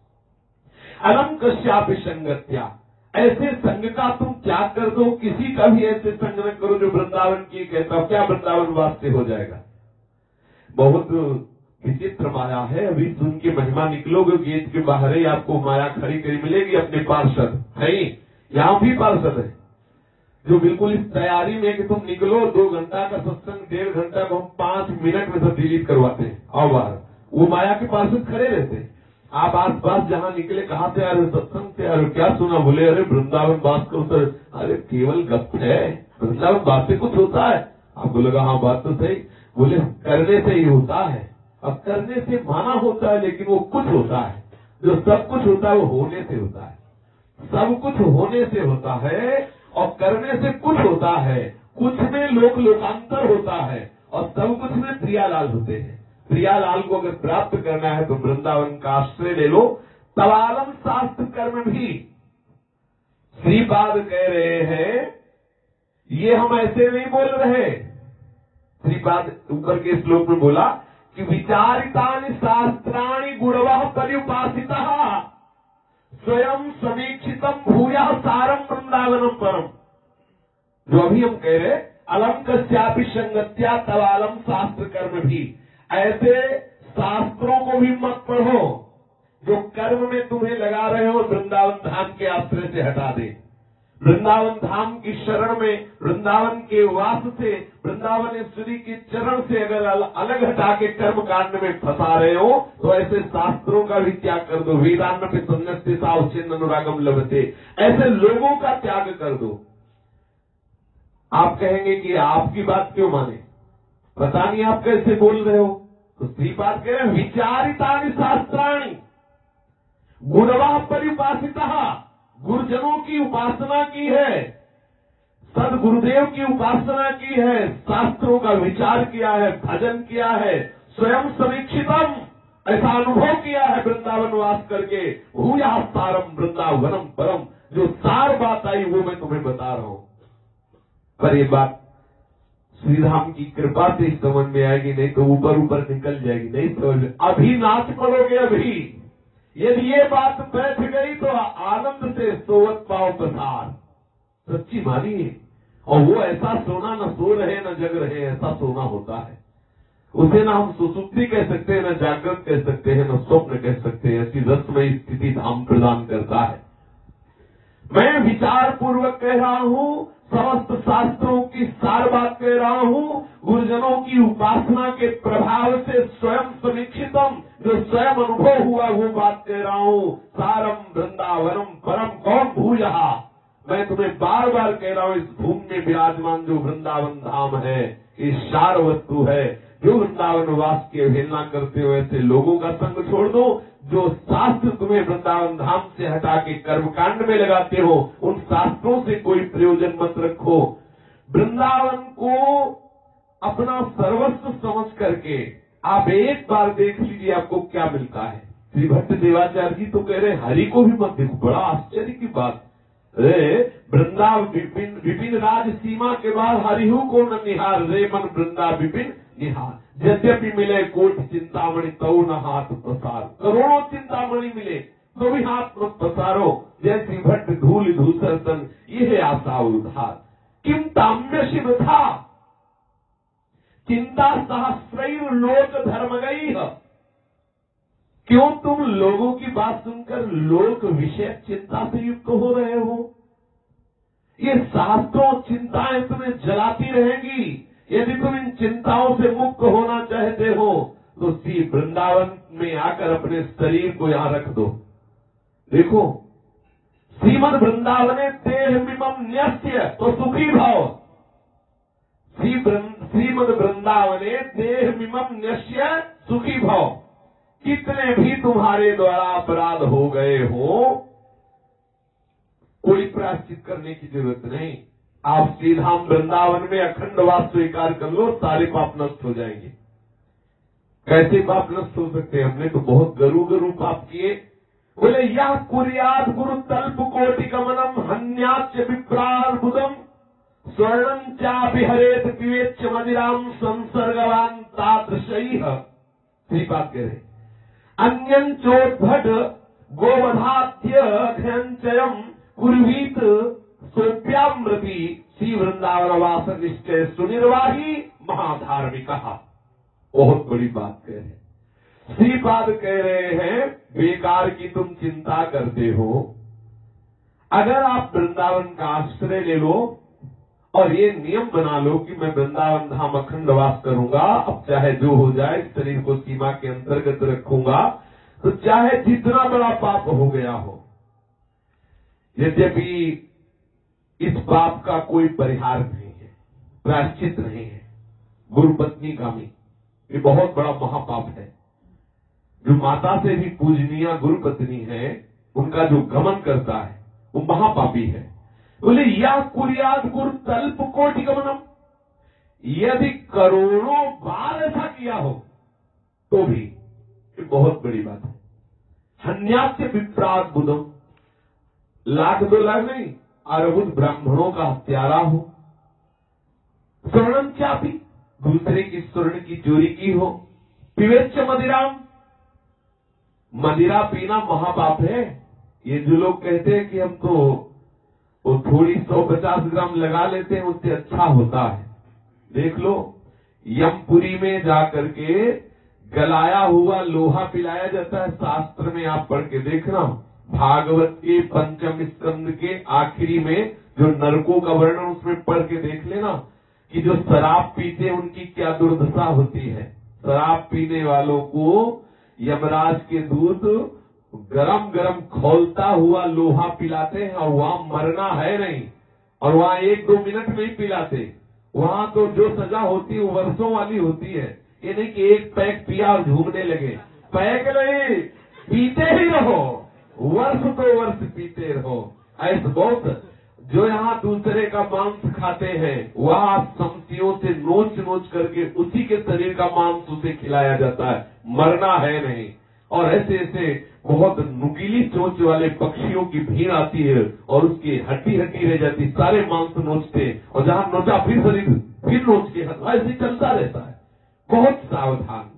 अलम कस्यापि संगत्या, ऐसे संग का तुम त्याग कर दो। किसी का भी ऐसे संग न करो जो वृंदावन की कहता हो, क्या वृंदावन वास्ते हो जाएगा। बहुत विचित्र माया है। अभी सुन के महिमा निकलोगे, गेट के बाहर ही आपको माया खड़ी करी मिलेगी। अपने पार्षद है, यहाँ भी पार्षद है। जो बिल्कुल इस तैयारी में कि तुम निकलो, दो घंटा का सत्संग, डेढ़ घंटा को हम पांच मिनट में सब डिलीट करवाते हैं, आओ बाहर, वो माया के पास खड़े रहते हैं। आप आस पास जहाँ निकले, कहाँ से आ रहे, सत्संग से आ रहे, क्या सुना, बोले अरे वृंदावन बात करो सर, अरे केवल गप है, वृंदावन बात से कुछ होता है। आपको लगा हाँ बात तो सही, बोले करने से ही होता है, अब करने से माना होता है, लेकिन वो कुछ होता है, जो सब कुछ होता है वो होने से होता है, सब कुछ होने से होता है, और करने से कुछ होता है, कुछ में लोक लोकांतर होता है, और सब कुछ में प्रियालाल होते हैं। प्रियालाल को अगर प्राप्त करना है तो वृंदावन का आश्रय ले लो। तवालम शास्त्र कर्म भी श्रीपाद कह रहे हैं, ये हम ऐसे नहीं बोल रहे। श्रीपाद ऊपर के श्लोक में बोला कि विचारितानि शास्त्राणि गुणवः पर्युपासितः स्वयं समीक्षितम भूयः सारम वृंदावनम परम। जो अभी हम कह रहे अलंकस्यापि संगत्या तवालम शास्त्र कर्म भी, ऐसे शास्त्रों को भी मत पढ़ो जो कर्म में तुम्हें लगा रहे हो, वृंदावन धाम के आश्रय से हटा दे। वृंदावन धाम की शरण में, वृंदावन के वास से, वृंदावनेश्वरी के चरण से अगर अलग हटा के कर्म कांड में फंसा रहे हो तो ऐसे शास्त्रों का भी त्याग कर दो। वेदांत पे संन्यास्ते सावच्छिन्न अनुरागम लभते, ऐसे लोगों का त्याग कर दो। आप कहेंगे कि आपकी बात क्यों माने, पता नहीं आप कैसे बोल रहे हो। तो श्रीपाद कह रहे हैं विचारितानि शास्त्राणि गुणवः पर्युपासितः, गुरुजनों की उपासना की है, सद गुरुदेव की उपासना की है, शास्त्रों का विचार किया है, भजन किया है, स्वयं समीक्षितम, ऐसा अनुभव किया है वृंदावन वास करके। भूयः सारम वृंदावनम परम, जो सार बात आई वो मैं तुम्हें बता रहा हूं। पर ये बात श्रीधाम की कृपा से समझ में आएगी, नहीं तो ऊपर ऊपर निकल जाएगी, नहीं समझ में। अभी नाच पड़ोगे, अभी यदि ये बात बैठ गई तो आनंद से सोवत पाओ प्रसार, सच्ची मानिए। और वो ऐसा सोना न सो रहे न जग रहे, ऐसा सोना होता है, उसे ना हम सुसुप्ति कह सकते हैं, न जागृत कह सकते हैं, न स्वप्न कह सकते हैं। ऐसी रसमयी स्थिति धाम प्रदान करता है। मैं विचार पूर्वक कह रहा हूँ, समस्त शास्त्रों की सार बात कह रहा हूँ, गुरुजनों की उपासना के प्रभाव से स्वयं समीक्षितम, जो स्वयं अनुभव हुआ वो बात कह रहा हूँ। सारम वृंदावनम परम कौन भूयः, मैं तुम्हें बार बार कह रहा हूँ, इस भूमि में विराजमान जो वृंदावन धाम है, इस सार वस्तु है। जो वृंदावन वास की अवहेलना करते हो ऐसे लोगों का संग छोड़ दो। जो शास्त्र तुम्हें वृंदावन धाम से हटा के कर्मकांड में लगाते हो, उन शास्त्रों से कोई प्रयोजन मत रखो। वृंदावन को अपना सर्वस्व समझ करके आप एक बार देख लीजिए, आपको क्या मिलता है। श्री भट्ट देवाचार्य जी तो कह रहे हरि को भी मत देखो, बड़ा आश्चर्य की बात। रे वृंदावन विपिन विपिन राज सीमा के बाद हरिहु को न निहार, रे मन वृंदा विपिन निहार। यद्यपि मिले कोट चिंतामणि तऊ न हाथ पसार, करोड़ों चिंतामणि मिले तो भी हाथ मत पसारो। जैसी भट्ट धूल धूसर तन यह आशा उधार, किम ताम्य शिव था चिंता सहस्रैर लोक धर्म गई है। क्यों तुम लोगों की बात सुनकर लोक विषय चिंता से युक्त हो रहे हो? ये शास्त्रों चिंताएं तुम्हें जलाती रहेंगी। यदि तुम इन चिंताओं से मुक्त होना चाहते हो तो श्री वृंदावन में आकर अपने शरीर को यहाँ रख दो। देखो, श्रीमद वृंदावने देह मिमम न्यस्य तो सुखी भाव। श्री श्रीमद वृंदावने देह मिमम न्यस्य सुखी भाव। कितने भी तुम्हारे द्वारा अपराध हो गए हो, कोई प्रायश्चित करने की जरूरत नहीं। आप श्रीधाम वृंदावन में अखंड वास स्वीकार कर लो, सारे पाप नष्ट हो जाएंगे। कैसे पाप नष्ट हो सकते हैं? हमने तो बहुत गरु गरु पाप किए। बोले यह कुर्याद गुरु तल्प कोटि गमनम हन्याच विप्रार बुदम स्वर्णम चा विहरेत पिवेच्च मदिराम संसर्गवान तादृशैः। श्रीपाद कह रहे अन्यं चोद्भट गोवधात्य घ्यंचयम कुर्वीत सोप्यामृति श्री वृंदावन वास निश्चय सुनिर्वाही महाधार्मिक। बहुत बड़ी बात कह रहे श्रीपाद कह रहे हैं, बेकार की तुम चिंता करते हो। अगर आप वृंदावन का आश्रय ले लो और ये नियम बना लो कि मैं वृंदावन धाम अखंड वास करूंगा, अब चाहे जो हो जाए, शरीर को सीमा के अंतर्गत रखूंगा, तो चाहे जितना बड़ा पाप हो गया हो। यद्यपि इस पाप का कोई परिहार नहीं है, प्रायश्चित नहीं है। गुरु पत्नी गामी ये बहुत बड़ा महापाप है। जो माता से भी पूजनीय गुरु पत्नी है, उनका जो गमन करता है वो महापापी है। बोले या कुरियाद गुरु तल्प कोटि गमनम, यदि करोड़ों बार ऐसा किया हो तो भी ये बहुत बड़ी बात है। हन्यास्य विप्रात बुधम, लाख दो लाख नहीं, अरबुद ब्राह्मणों का हत्यारा हो। स्वर्णम क्या भी, दूसरे की स्वर्ण की चोरी की हो। पिवेच्च मदिराम, मदिरा पीना महापाप है। ये जो लोग कहते हैं कि हम तो वो थोड़ी सौ पचास ग्राम लगा लेते हैं उससे अच्छा होता है, देख लो यमपुरी में जाकर के गलाया हुआ लोहा पिलाया जाता है। शास्त्र में आप पढ़ के देखना, भागवत के पंचम स्कंद के आखिरी में जो नरकों का वर्णन उसमें पढ़ के देख लेना कि जो शराब पीते उनकी क्या दुर्दशा होती है। शराब पीने वालों को यमराज के दूत गरम गरम खौलता हुआ लोहा पिलाते हैं और वहाँ मरना है नहीं, और वहाँ एक दो मिनट में ही पिलाते। वहाँ तो जो सजा होती है वो वर्षों वाली होती है। ये नहीं कि एक पैक पिया और झूमने लगे, पैक नहीं, पीते ही रहो, वर्ष तो वर्ष पीते रहो। ऐसे बहुत जो यहाँ दूसरे का मांस खाते हैं, वहाँ समसियों से नोच नोच करके उसी के शरीर का मांस उसे खिलाया जाता है, मरना है नहीं। और ऐसे ऐसे बहुत नुकीली चोंच वाले पक्षियों की भीड़ आती है और उसकी हड्डी हड्डी रह जाती, सारे मांस नोचते, और जहाँ नोचा फिर शरीर फिर नोच के, ऐसे चलता रहता है। बहुत सावधान।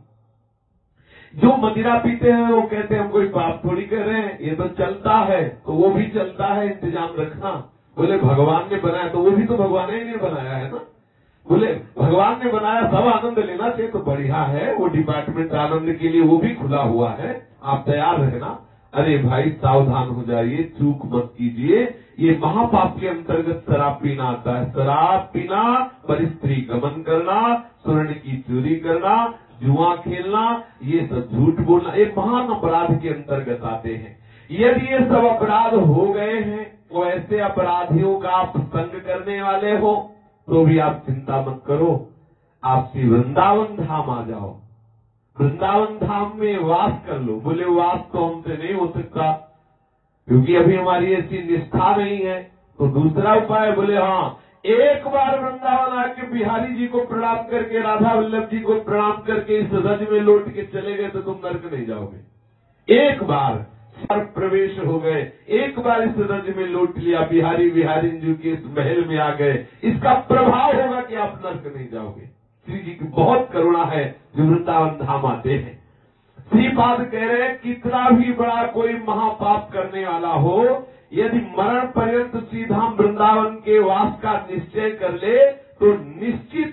जो मदिरा पीते हैं वो कहते हैं हम कोई पाप थोड़ी कर रहे हैं, ये तो चलता है, तो वो भी चलता है, इंतजाम रखना। बोले भगवान ने बनाया, तो वो भी तो भगवान ही ने बनाया है ना। बोले भगवान ने बनाया, सब आनंद लेना चाहिए, तो बढ़िया है, वो डिपार्टमेंट आनंद के लिए वो भी खुला हुआ है, आप तैयार रहना। अरे भाई सावधान हो जाइए, चूक मत कीजिए। ये महापाप के अंतर्गत शराब पीना आता है। शराब पीना, पर स्त्री गमन करना, स्वर्ण की चोरी करना, जुआ खेलना, ये सब झूठ बोलना, ये महान अपराध के अंतर्गत आते हैं। यदि ये सब अपराध हो गए हैं, तो ऐसे अपराधियों का आप संग करने वाले हो तो भी आप चिंता मत करो, आप श्री वृंदावन धाम आ जाओ, वृंदावन धाम में वास कर लो। बोले वास तो हमसे नहीं हो सकता क्योंकि अभी हमारी ऐसी निष्ठा नहीं है, तो दूसरा उपाय। बोले हाँ, एक बार वृंदावन आके बिहारी जी को प्रणाम करके, राधा वल्लभ जी को प्रणाम करके इस रज में लौट के चले गए तो तुम नरक नहीं जाओगे। एक बार सर प्रवेश हो गए, एक बार इस रज में लौट लिया, बिहारी बिहारी जी के इस महल में आ गए, इसका प्रभाव होगा कि आप नरक नहीं जाओगे। श्री जी की बहुत करुणा है जो वृंदावन धाम आते हैं। श्रीपाद कह रहे हैं कितना भी बड़ा कोई महापाप करने वाला हो, यदि मरण पर्यंत श्रीधाम वृंदावन के वास का निश्चय कर ले तो निश्चित,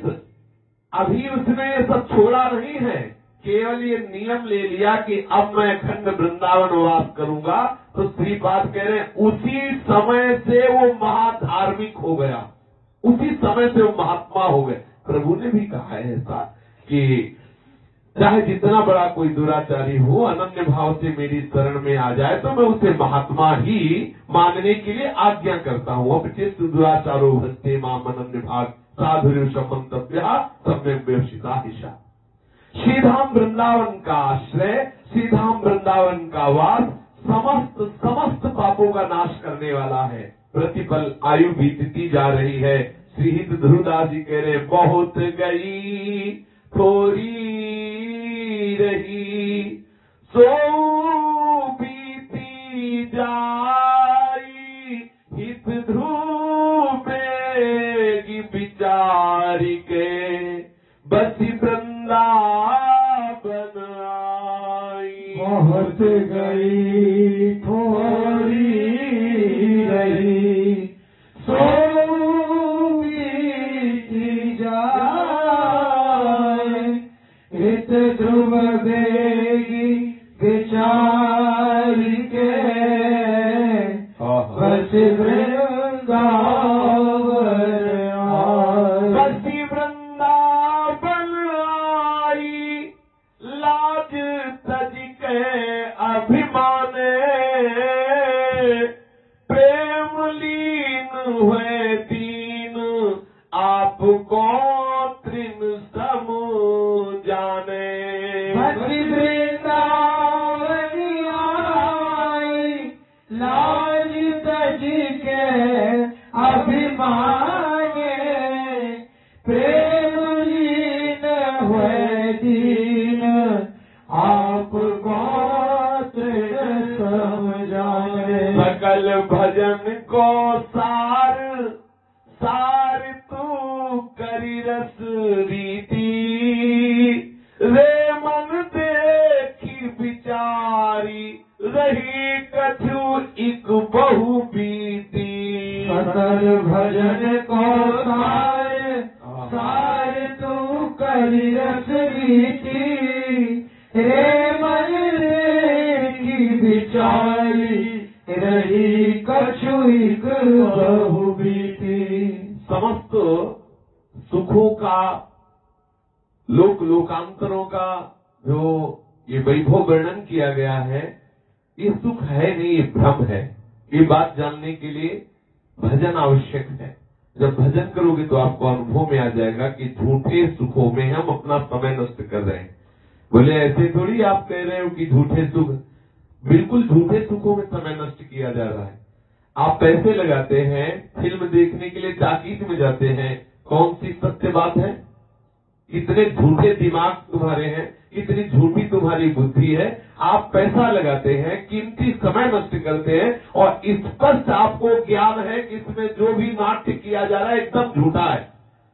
अभी उसने ये सब छोड़ा नहीं है, केवल ये नियम ले लिया कि अब मैं अखंड वृंदावन वास करूंगा, तो श्रीपाद कह रहे हैं उसी समय से वो महाधार्मिक हो गया, उसी समय से वो महात्मा हो गए। प्रभु ने भी कहा है ऐसा कि चाहे जितना बड़ा कोई दुराचारी हो, अनन्य भाव से मेरी शरण में आ जाए तो मैं उसे महात्मा ही मानने के लिए आज्ञा करता हूँ। अपचित दुराचारो भस्ते माम अनन्य भाग साधुर्य समन्तव्य सम्यक व्यवसिता हिशा। श्रीधाम वृंदावन का आश्रय, श्रीधाम वृंदावन का वास समस्त समस्त पापों का नाश करने वाला है। प्रतिपल आयु बीतती जा रही है। श्रीहित ध्रुवदास जी कह रहे बहुत गई थोड़ी रही, सो बीती जाई, हित ध्रुव बेगी बिचारी के, बसी वृंदावन आई। बहुत गई थोड़ी रही, सो बीती जाए, हित ध्रुव देगी बिचारी के, बस वृंदावन लाज तज के अभिमाने प्रेम लीन हुए दीन आपको तृण सम जाने। भक्ति वृंदावनी आई लाज तज के अभिमाने प्रेम लीन हुए दीन आपको तृण सम जाने। सकल भजन को सार सार तू करी रस रीति रे मन देखी विचारी रही कछु इक बहु बीती। सकल भजन को सार सार तू करी रस रीति रे मन देखी विचारी रही कछु इक बहु बीती। समस्त सुखों का लोक लोकांतरों का जो ये वैभव वर्णन किया गया है, ये सुख है नहीं, ये भ्रम है। ये बात जानने के लिए भजन आवश्यक है। जब भजन करोगे तो आपको अनुभव में आ जाएगा कि झूठे सुखों में हम अपना समय नष्ट कर रहे हैं। बोले ऐसे थोड़ी आप कह रहे हो कि झूठे सुख, बिल्कुल झूठे सुखों में समय नष्ट किया जा रहा है। आप पैसे लगाते हैं, फिल्म देखने के लिए टाकीज में जाते हैं, कौन सी सत्य बात है? कितने झूठे दिमाग तुम्हारे हैं, कितनी झूठी तुम्हारी बुद्धि है। आप पैसा लगाते हैं, कीमती समय नष्ट करते हैं और स्पष्ट आपको ज्ञान है कि इसमें जो भी नाट्य किया जा रहा है एकदम झूठा है।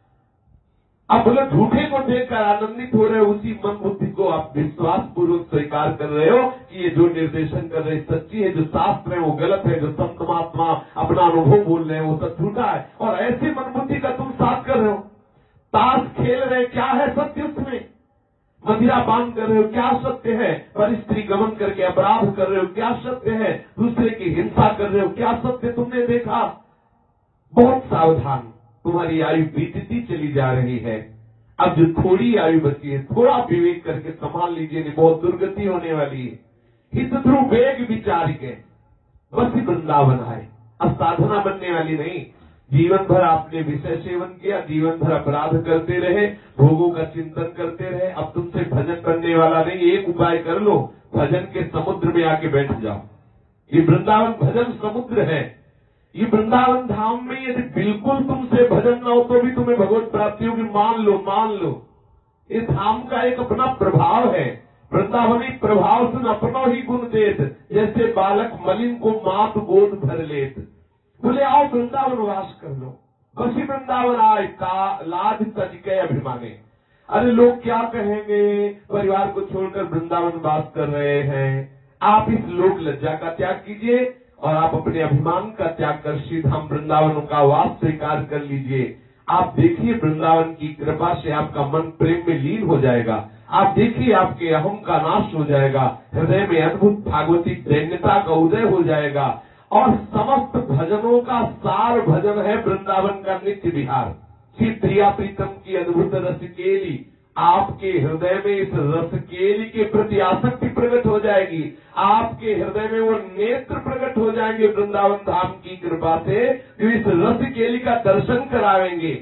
आप बोले झूठे को देखकर आनंदित हो रहे हो, उसी मन बुद्धि को आप विश्वास पूर्वक स्वीकार कर रहे हो कि ये जो निर्देशन कर रहे सच्ची है, जो शास्त्र है वो गलत है, जो संत महात्मा अपना अनुभव बोल रहे हैं वो सब झूठा है। और ऐसे मन बुद्धि का तुम साथ कर रहे हो। ताश खेल रहे, क्या है सत्य उसमें? मदिरा पान कर रहे हो, क्या सत्य है? पर स्त्री गमन करके अपराध कर रहे हो, क्या सत्य है? दूसरे की हिंसा कर रहे हो, क्या सत्य तुमने देखा? बहुत सावधान, तुम्हारी आयु बीतती चली जा रही है। अब जो थोड़ी आयु बची है, थोड़ा विवेक करके संभाल लीजिए, नहीं बहुत दुर्गति होने वाली है। हित ध्रुव वेग विचार के बस वृंदावन आए। अब साधना बनने वाली नहीं। जीवन भर आपने विषय सेवन किया, जीवन भर अपराध करते रहे, भोगों का चिंतन करते रहे। अब तुमसे भजन बनने वाला नहीं। एक उपाय कर लो, भजन के समुद्र में आके बैठ जाओ। ये वृंदावन भजन समुद्र है। ये वृंदावन धाम में यदि बिल्कुल तुमसे भजन न हो तो भी तुम्हें भगवत प्राप्ति होगी। मान लो मान लो, इस धाम का एक अपना प्रभाव है। वृंदावनी प्रभाव सुन अपनो ही गुण देत, जैसे बालक मलिन को मात गोद भर लेत। बोले आओ वृंदावन वास कर लो, बसी वृंदावन आए का लाज तज के अभिमाने। अरे लोग क्या कहेंगे, परिवार को छोड़कर वृंदावन वास कर रहे हैं। आप इस लोक लज्जा का त्याग कीजिए और आप अपने अभिमान का त्याग कर श्रीधाम वृंदावन का वास स्वीकार कर लीजिए। आप देखिए वृंदावन की कृपा से आपका मन प्रेम में लीन हो जाएगा। आप देखिए आपके अहम का नाश हो जाएगा, हृदय में अद्भुत भागवती दैन्यता का उदय हो जाएगा। और समस्त भजनों का सार भजन है वृंदावन का नित्य विहार। श्री प्रिया प्रीतम की अद्भुत रस केली, आपके हृदय में इस रस केली के प्रति आसक्ति प्रकट हो जाएगी। आपके हृदय में वो नेत्र प्रकट हो जाएंगे वृंदावन धाम की कृपा से, जो इस रस केली का दर्शन करावेंगे।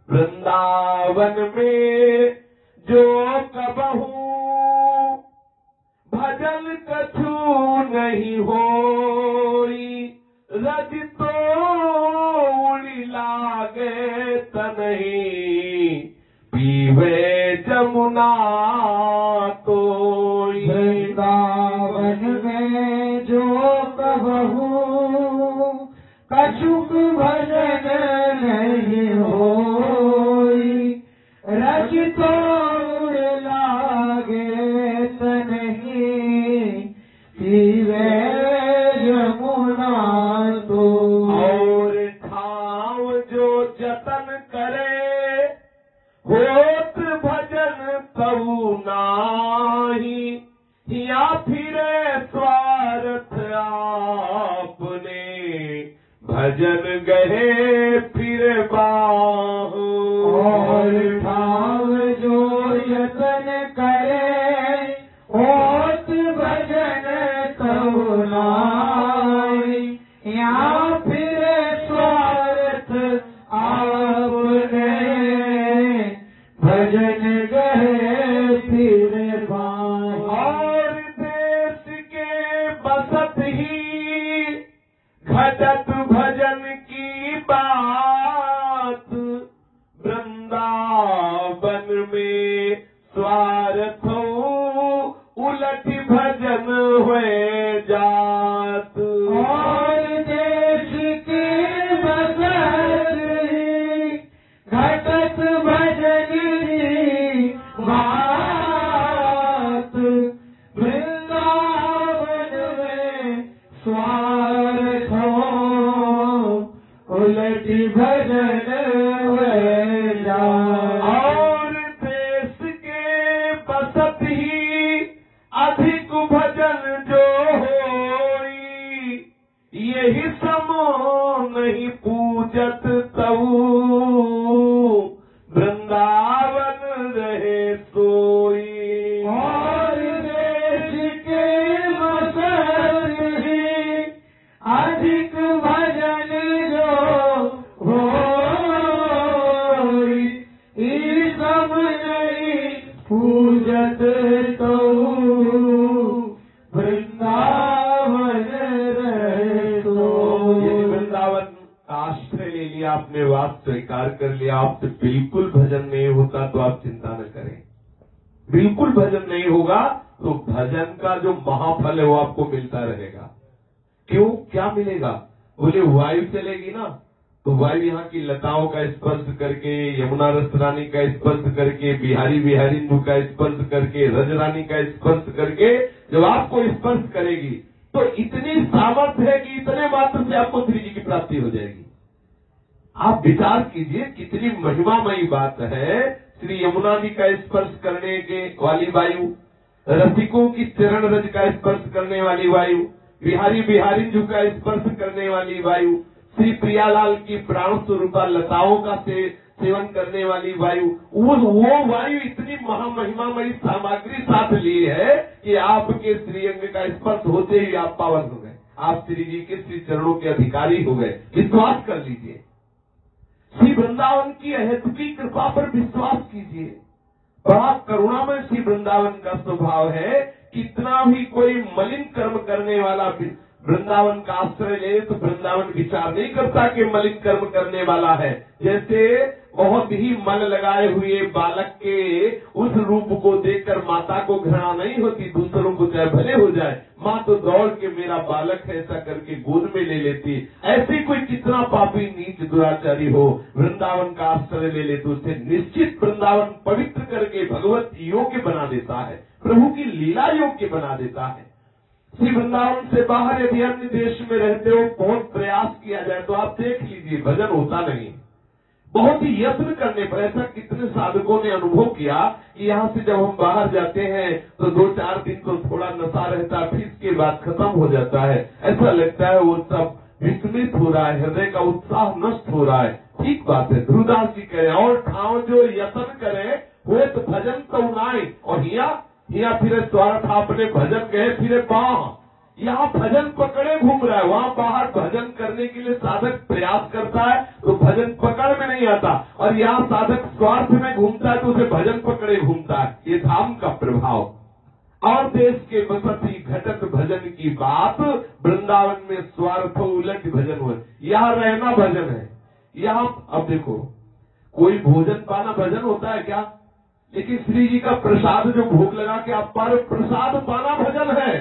वृंदावन में जो कबहू भजन कछु नहीं होई, रज तो उड़ी लागे तनही, पीवे जमुना तो। वृंदावन में जो कबहू कछुक भजन नहीं होई, रज तो उड़ लागे तनही, पीवे जमुना तो। और ठाव जो जतन करे, होत भजन तऊ नाही, या फिरे स्वार्थ आपने, भजन गहे फिर बाहु। और ठाव जो यतन करे, उलट भजन हुए जात। और देश के बसत घटत भजनी बात। वृंदावन में स्वार्थ उलट भजन हुए जात। और देश के बसत ही अधिक भजन जो होई, यही समो नहीं पूजत तऊ, वृंदावन रहे सोई। और देश के बसत ही अधिक भजन जो होई, ई सब नहीं पूजत तो वृंदावन रहे सोई। यदि वृंदावन का आश्रय ले लिया, आपने बात स्वीकार कर लिया, आपसे बिल्कुल भजन नहीं होता तो आप चिंता न करें। बिल्कुल भजन नहीं होगा तो भजन का जो महाफल है वो आपको मिलता रहेगा। क्यों, क्या मिलेगा? बोले वायु चलेगी ना, तो वायु यहाँ की लताओं का स्पर्श करके, यमुना रस रानी का स्पर्श करके, बिहारी बिहारी का स्पर्श करके, रज रानी का स्पर्श करके जब आपको स्पर्श करेगी तो इतनी सामर्थ्य है कि इतने मात्र से आपको श्री जी की प्राप्ति हो जाएगी। आप विचार कीजिए कितनी महिमामयी बात है। श्री यमुना जी का स्पर्श करने के वाली वायु, रसिकों की चरण रज का स्पर्श करने वाली वायु, बिहारी बिहारी जी का स्पर्श करने वाली वायु, श्री प्रियालाल की प्राण स्वरूपा लताओं का से, सेवन करने वाली वायु, वो वो वायु इतनी महामहिमामयी सामग्री साथ ली है कि आपके श्रीअंग का स्पर्श होते ही आप पावन हो गए, आप श्री जी के श्री चरणों के अधिकारी हो गए। विश्वास कर लीजिए, श्री वृंदावन की अहेतुकी कृपा पर विश्वास कीजिए। बड़ा करुणामय श्री वृंदावन का स्वभाव है। कितना भी कोई मलिन कर्म करने वाला वृंदावन का आश्रय ले तो वृंदावन विचार नहीं करता कि मलिन कर्म करने वाला है। जैसे बहुत ही मन लगाए हुए बालक के उस रूप को देखकर माता को घृणा नहीं होती, दूसरों को चाहे भले हो जाए, माँ तो दौड़ के मेरा बालक है ऐसा करके गोद में ले लेती। ऐसे कोई कितना पापी नीच दुराचारी हो, वृंदावन का आश्रय ले ले तो उसे निश्चित वृंदावन पवित्र करके भगवत योग्य बना देता है, प्रभु की लीला योग्य बना देता है। श्री वृंदावन से बाहर यदि अन्य देश में रहते हो, बहुत प्रयास किया जाए तो आप देख लीजिए भजन होता नहीं। बहुत ही यत्न करने पर, ऐसा कितने साधकों ने अनुभव किया कि यहाँ से जब हम बाहर जाते हैं तो दो चार दिन तो थोड़ा नशा रहता है, फिर इसके बाद खत्म हो जाता है। ऐसा लगता है वो सब विस्मित हो रहा है, हृदय का उत्साह नष्ट हो रहा है। ठीक बात है, ध्रुवदास जी कहे और ठाव जो यत्न करे हुए तो भजन तो उनाए, और हिया हिया फिरे स्वार्थ आपने भजन गए फिरे पाँव। यहाँ भजन पकड़े घूम रहा है, वहाँ बाहर भजन करने के लिए साधक प्रयास करता है तो भजन पकड़ में नहीं आता, और यहाँ साधक स्वार्थ में घूमता है तो उसे भजन पकड़े घूमता है। ये धाम का प्रभाव। और देश के बसती घटत भजन की बात, वृंदावन में स्वार्थ उलट भजन हुए। यहाँ रहना भजन है। यहाँ अब देखो, कोई भोजन पाना भजन होता है क्या? लेकिन श्री जी का प्रसाद जो भोग लगा के आप पर प्रसाद पाना भजन है।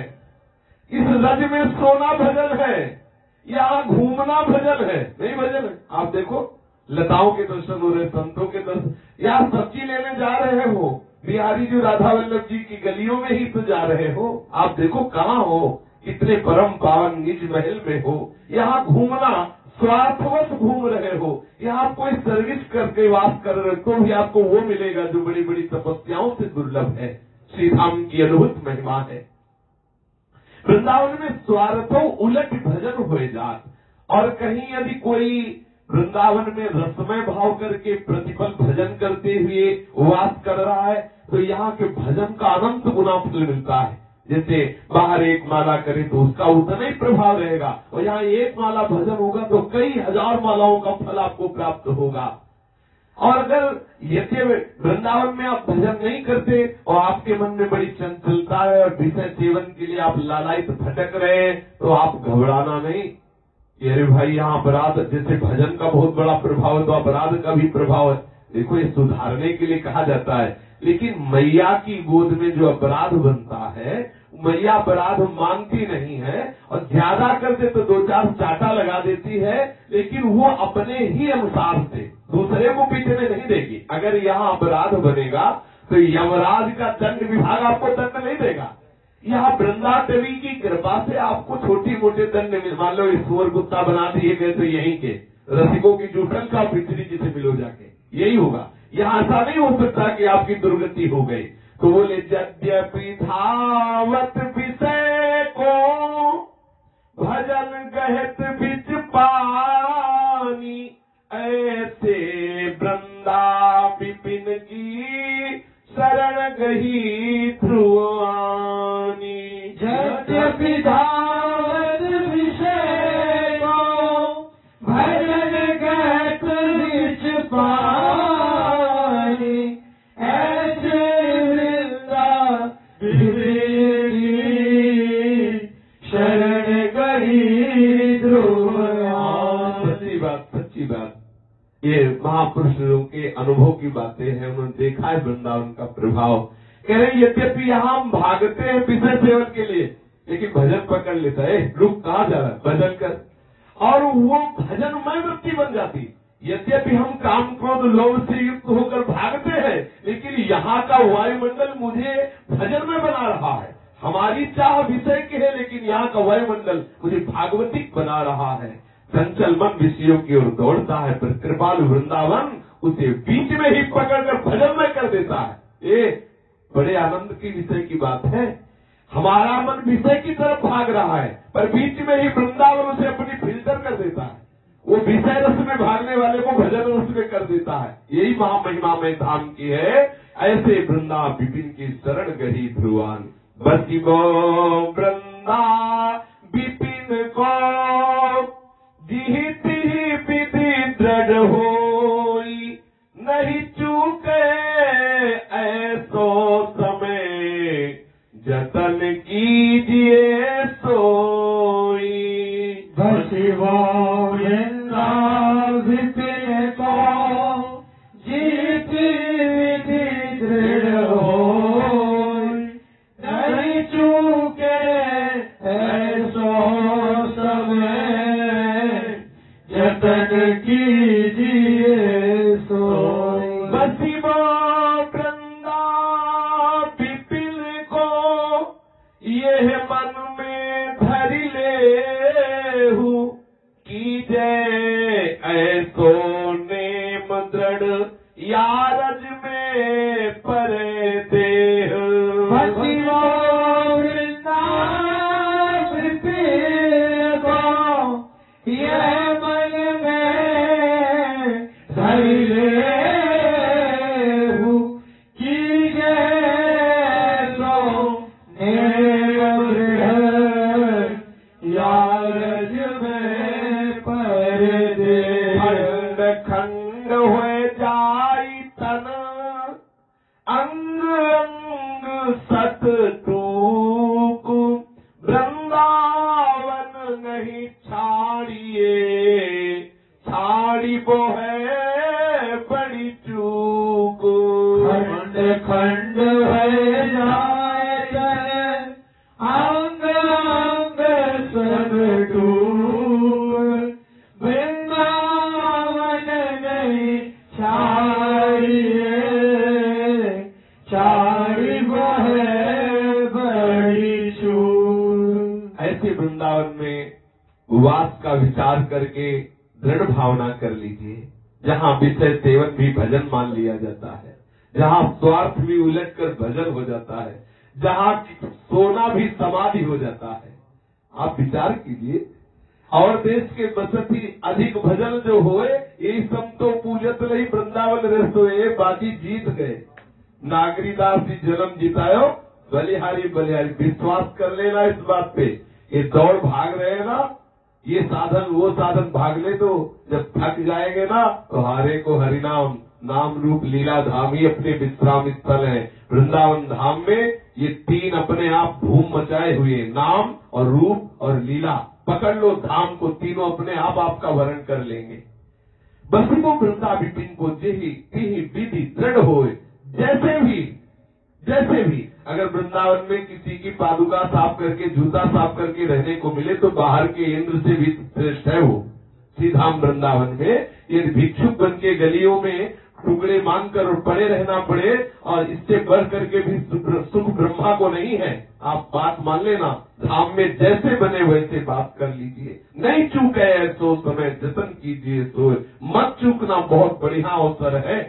इस रज में सोना भजन है, यहाँ घूमना भजन है, नहीं भजन है? आप देखो लताओं के दर्शन हो रहे, संतों के दर्शन, यहाँ सब्जी लेने जा रहे हो, बिहारी जी राधा वल्लभ जी की गलियों में ही तो जा रहे हो। आप देखो कहाँ हो, कितने परम पावन निज महल में हो। यहाँ घूमना, स्वार्थवश घूम रहे हो। यहाँ आप कोई सर्विस करके वास कर रहे हो तो भी आपको वो मिलेगा जो बड़ी बड़ी तपस्याओं से दुर्लभ है। श्री धाम की अद्भुत महिमा है। वृंदावन में स्वार्थों उलट भजन हुए जात। और कहीं यदि कोई वृंदावन में रसमय भाव करके प्रतिपल भजन करते हुए वास कर रहा है तो यहाँ के भजन का अनंत गुना फल मिलता है। जैसे बाहर एक माला करे तो उसका उतना ही प्रभाव रहेगा, और यहाँ एक माला भजन होगा तो कई हजार मालाओं का फल आपको प्राप्त होगा। और अगर यदि वृंदावन में आप भजन नहीं करते और आपके मन में बड़ी चंचलता है और विषय सेवन के लिए आप लालायित भटक रहे हैं तो आप घबराना नहीं। अरे भाई यहाँ अपराध, जैसे भजन का बहुत बड़ा प्रभाव है तो अपराध का भी प्रभाव है। देखो ये सुधारने के लिए कहा जाता है। लेकिन मैया की गोद में जो अपराध बनता है, मैया अपराध मानती नहीं है और ज्यादा करते तो दो चार चाटा लगा देती है, लेकिन वो अपने ही अनुसार से दूसरे को पीटने नहीं देगी। अगर यहाँ अपराध बनेगा तो यमराज का दंड विभाग आपको दंड नहीं देगा। यहाँ वृंदा देवी की कृपा से आपको छोटी मोटे दंड मिल, मान लो ईश्वर कुत्ता बना दिए गए तो यहीं के रसिकों की जूठन का पिछली जी से मिलो जाके, यही होगा। यहाँ ऐसा नहीं हो सकता कि आपकी दुर्गति हो गई। तो बोले यद्यपि धावत विषय को भजन गहत बिच पानी, ऐसे वृंदा विपिन की शरण गही ध्रुवानी। यद्यपि धावत विषय को भजन गहत बिच पानी, ऐसे वृंदा विपिन की शरण गही ध्रुवानी। सच्ची बात, सच्ची बात। ये महापुरुषों के अनुभव की बातें हैं, उन्होंने देखा है वृंदावन का प्रभाव। कह रहे यद्यपि यहाँ हम भागते हैं विषय सेवन के लिए, लेकिन भजन पकड़ लेता है, रुक कहाँ जा रहा है, भजन कर, और वो भजनमय वृत्ति बन जाती। यद्यपि हम काम क्रोध लोभ से युक्त होकर भागते हैं, लेकिन यहाँ का वायुमंडल मुझे भजन में बना रहा है। हमारी चाह विषय की है, लेकिन यहाँ का वायुमंडल मुझे भागवतिक बना रहा है। चंचल मन विषयों की ओर दौड़ता है, पर कृपालु वृंदावन उसे बीच में ही पकड़कर भजन में कर देता है। ये बड़े आनंद की विषय की बात है। हमारा मन विषय की तरफ भाग रहा है, पर बीच में ही वृंदावन उसे अपनी फिल्टर कर देता है। वो विषय रस में भागने वाले को भजन रस में कर देता है। यही महामहिमा में धाम की है। ऐसे वृंदा विपिन की शरण गही ध्रुवान, बसिबो वृंदा विपिन को जिहिति विधि दृढ़ होई, नहीं चूके ऐसो समय, जतन कीजिए सोई। बसिबो वृंदा विपिन को जिहिति विधि दृढ़ होई, नहीं चूके ऐसो समय, जतन कीजिए सोई। बसिबो वृंदा विपिन को यह मन में धर लेहु, कीजे ऐसो नेम दृढ़ यारज में परे देह। बसिबो वृंदा विपिन को यह मन में धर लेहु, कीजे ऐसो नेम दृढ़ यारज में परे देह। खंड खंड हो जाई तन, अंग अंग सत टूक, वृंदावन नहीं छाड़िए, छाड़ी वो है बड़ी चूक। खंड खंड है जाए तन, अंग अंग सब टूट, वृंदावन नहीं छाड़िए, छाड़ी वो है बड़ी चूक। ऐसे वृंदावन में वास का विचार करके दृढ़ भावना कर लीजिए, जहाँ विषय सेवन भी भजन मान लिया जाता है, जहाँ स्वार्थ भी उलट कर भजन हो जाता है, जहाँ सोना भी समाधि हो जाता है। आप विचार कीजिए, और देश के बसती अधिक भजन जो होए, यही सब तो पूजत रही वृंदावन रस होए, बाकी जीत गए। नागरीदास जी जन्म जितायो, बलिहारी बलिहारी। विश्वास कर लेना इस बात पे, ये दौड़ भाग रहे हैं ना, ये साधन वो साधन भागने दो, जब थक जाएंगे ना तो हारे को हरिनाम, नाम रूप लीला धाम ही अपने विश्राम स्थल है। वृंदावन धाम में ये तीन अपने आप धूम मचाए हुए, नाम और रूप और लीला, पकड़ लो धाम को, तीनों अपने आप आपका वर्ण कर लेंगे। बसिबो वृंदा विपिन को जेहि तिहि विधि दृढ़ होए, जैसे भी जैसे भी अगर वृंदावन में किसी की पादुका साफ करके जूता साफ करके रहने को मिले तो बाहर के इंद्र से भी श्रेष्ठ है वो। श्रीधाम वृंदावन में यदि भिक्षुक बन के गलियों में टुकड़े मांगकर पड़े रहना पड़े और इससे बढ़ करके भी सुख ब्रह्मा को नहीं है। आप बात मान लेना, धाम में जैसे बने वैसे बात कर लीजिए। नहीं चूके ऐसो समय जतन कीजिए सो, मत चूकना बहुत बढ़िया अवसर है।